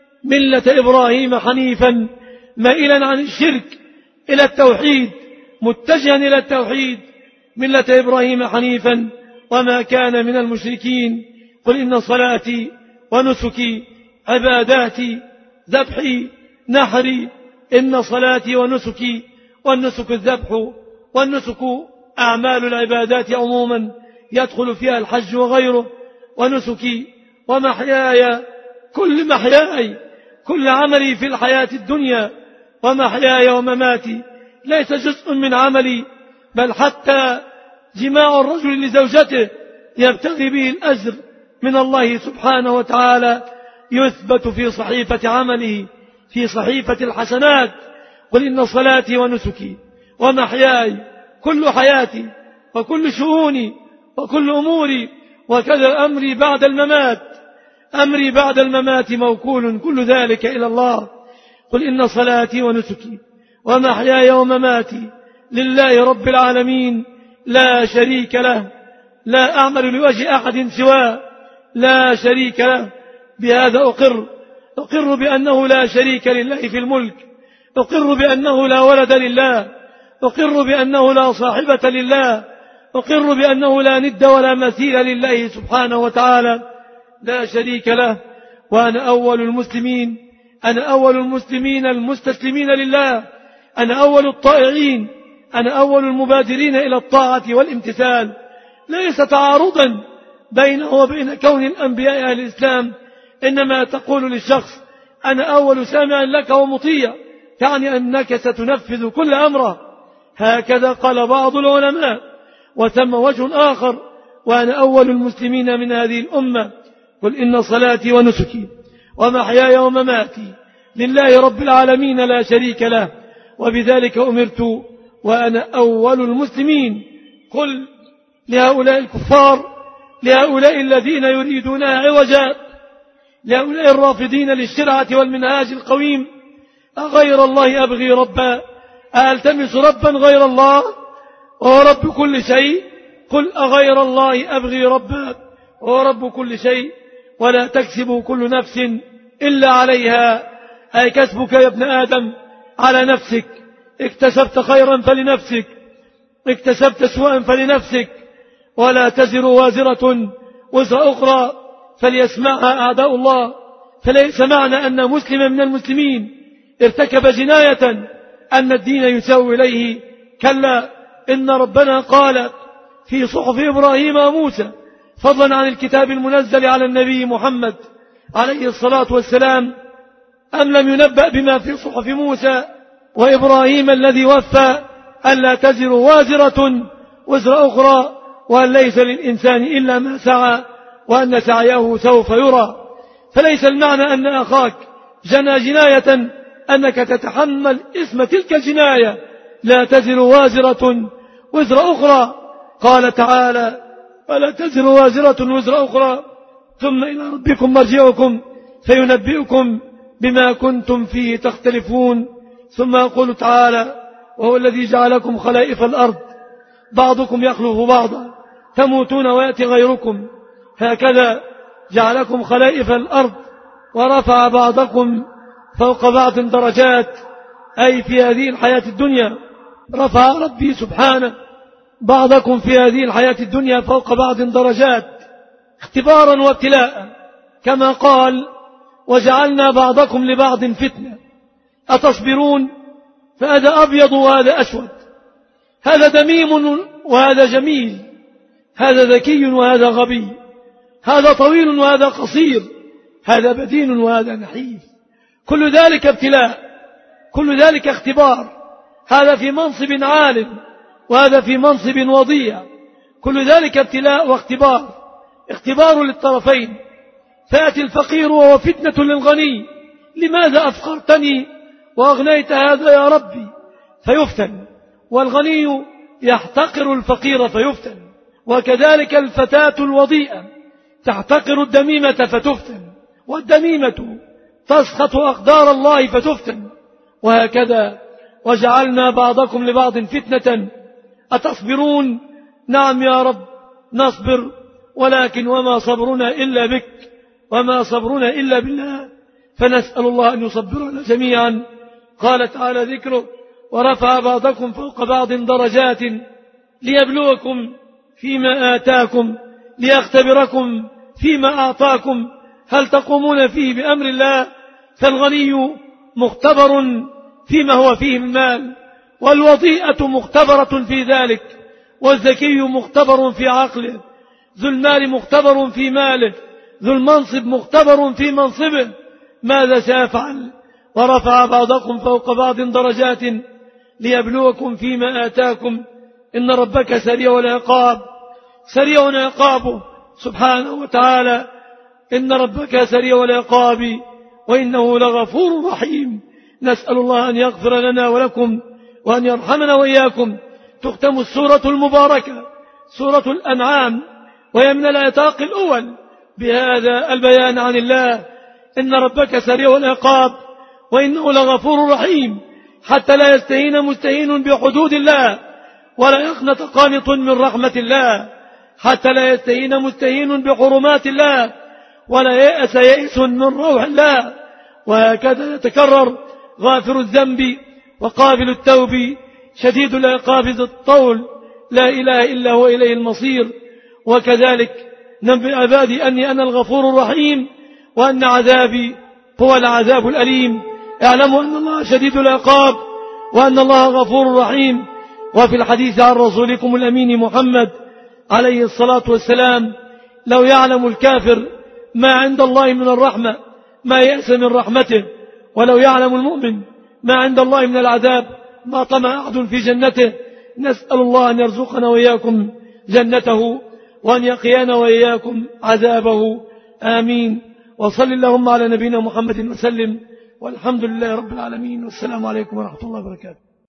ملة إبراهيم حنيفا مائلا عن الشرك إلى التوحيد، متجها إلى التوحيد، ملة إبراهيم حنيفا وما كان من المشركين. قل إن صلاتي ونسكي عباداتي ذبحي نحري. إن صلاتي ونسكي، والنسك الذبح، والنسك أعمال العبادات عموما يدخل فيها الحج وغيره. ونسكي ومحياي، كل محياي، كل عملي في الحياة الدنيا، ومحياي ومماتي ليس جزء من عملي، بل حتى جماع الرجل لزوجته يبتغي به الأجر من الله سبحانه وتعالى يثبت في صحيفة عمله، في صحيفة الحسنات. قل إن صلاتي ونسكي ومحياي، كل حياتي وكل شؤوني وكل أموري، وكذا أمري بعد الممات، أمري بعد الممات موكول كل ذلك إلى الله. قل إن صلاتي ونسكي ومحياي ومماتي لله رب العالمين لا شريك له، لا أعمل لوجه أحد سواه، لا شريك له. بهذا أقر أقر بأنه لا شريك لله في الملك، أقر بأنه لا ولد لله، أقر بأنه لا صاحبة لله، أقر بأنه لا ند ولا مثيل لله سبحانه وتعالى، لا شريك له. وأنا أول المسلمين، أنا أول المسلمين المستسلمين لله، أنا أول الطائعين، أنا أول المبادرين إلى الطاعة والامتثال. ليس تعارضا بينه وبين كون الأنبياء أهل الإسلام، إنما تقول للشخص أنا أول سامع لك ومطيع، تعني أنك ستنفذ كل أمره. هكذا قال بعض العلماء. وثم وجه آخر، وأنا أول المسلمين من هذه الأمة. قل إن صلاتي ونسكي ومحياي ومماتي لله رب العالمين لا شريك له، وبذلك أمرت وأنا أول المسلمين. قل لهؤلاء الكفار، لهؤلاء الذين يريدونها عوجا، لهؤلاء الرافضين للشرعة والمنهاج القويم، أغير الله أبغي ربا، ألتمس ربا غير الله وهو رب كل شيء؟ قل أغير الله أبغي ربا وهو رب كل شيء، ولا تكسب كل نفس إلا عليها، أي كسبك يا ابن آدم على نفسك، اكتسبت خيرا فلنفسك، اكتسبت سوءا فلنفسك، ولا تزر وازرة وزر أخرى فليسمعها أعداء الله. فليس معنى أن مسلما من المسلمين ارتكب جناية أن الدين يساوي إليه، كلا، إن ربنا قال في صحف إبراهيم وموسى فضلا عن الكتاب المنزل على النبي محمد عليه الصلاة والسلام، أم لم ينبأ بما في صحف موسى وإبراهيم الذي وفى ألا تزر وازرة وزر أخرى، وأن ليس للإنسان إلا ما سعى، وأن سعيه سوف يرى. فليس المعنى أن أخاك جنى جناية أنك تتحمل اسم تلك الجناية، لا تزر وازرة وزر أخرى. قال تعالى ولا تزر وازرة وزر أخرى ثم إلى ربكم مرجعكم فينبئكم بما كنتم فيه تختلفون. ثم يقول تعالى وهو الذي جعلكم خلائف الأرض بعضكم يخلف بعضا تموتون ويأتي غيركم، هكذا جعلكم خلائف الأرض ورفع بعضكم فوق بعض درجات، أي في هذه الحياة الدنيا رفع ربي سبحانه بعضكم في هذه الحياة الدنيا فوق بعض درجات اختبارا وابتلاء، كما قال وجعلنا بعضكم لبعض فتنة أتصبرون. فهذا أبيض وهذا أسود، هذا دميم وهذا جميل، هذا ذكي وهذا غبي، هذا طويل وهذا قصير، هذا بدين وهذا نحيف. كل ذلك ابتلاء، كل ذلك اختبار، هذا في منصب عال وهذا في منصب وضيع، كل ذلك ابتلاء واختبار، اختبار للطرفين. فيأتي الفقير وهو فتنة للغني، لماذا أفقرتني وأغنيت هذا يا ربي؟ فيفتن، والغني يحتقر الفقير فيفتن، وكذلك الفتاة الوضيئة تحتقر الدميمة فتفتن، والدميمة تسخط أقدار الله فتفتن، وهكذا وجعلنا بعضكم لبعض فتنة أتصبرون؟ نعم يا رب نصبر، ولكن وما صبرنا إلا بك، وما صبرنا إلا بالله، فنسأل الله أن يصبرنا جميعا. قال تعالى ذكره: ورفع بعضكم فوق بعض درجات ليبلوكم فيما آتاكم ليختبركم فيما أعطاكم هل تقومون فيه بأمر الله؟ فالغني مختبر فيما هو فيه من مال، والوضيئة مختبرة في ذلك، والذكي مختبر في عقله، ذو المال مختبر في ماله، ذو المنصب مختبر في منصبه، ماذا سيفعل؟ ورفع بعضكم فوق بعض درجات ليبلوكم فيما آتاكم إن ربك سريع العقاب، سريع عقابه سبحانه وتعالى، إن ربك سريع العقاب وإنه لغفور رحيم. نسأل الله أن يغفر لنا ولكم وأن يرحمنا وإياكم. تختم السورة المباركة سورة الأنعام وهي من العتاق الأول بهذا البيان عن الله: إن ربك سريع العقاب وإنه لغفور رحيم، حتى لا يستهين مستهين بحدود الله، ولا يقنط قانط من رحمة الله، حتى لا يستهين مستهين بحرمات الله، ولا يأس يئس من روح الله. وهكذا يتكرر: غافر الذنب وقابل التوب شديد العقاب ذو الطول لا إله إلا هو إليه المصير. وكذلك نبئ عبادي أني أنا الغفور الرحيم وأن عذابي هو العذاب الأليم. اعلموا أن الله شديد العقاب وأن الله غفور رحيم. وفي الحديث عن رسولكم الأمين محمد عليه الصلاة والسلام: لو يعلم الكافر ما عند الله من الرحمة ما يأس من رحمته، ولو يعلم المؤمن ما عند الله من العذاب ما طمع أحد في جنته. نسأل الله أن يرزقنا وإياكم جنته وأن يقينا وإياكم عذابه، آمين. وصل اللهم على نبينا محمد وسلم، والحمد لله رب العالمين، والسلام عليكم ورحمة الله وبركاته.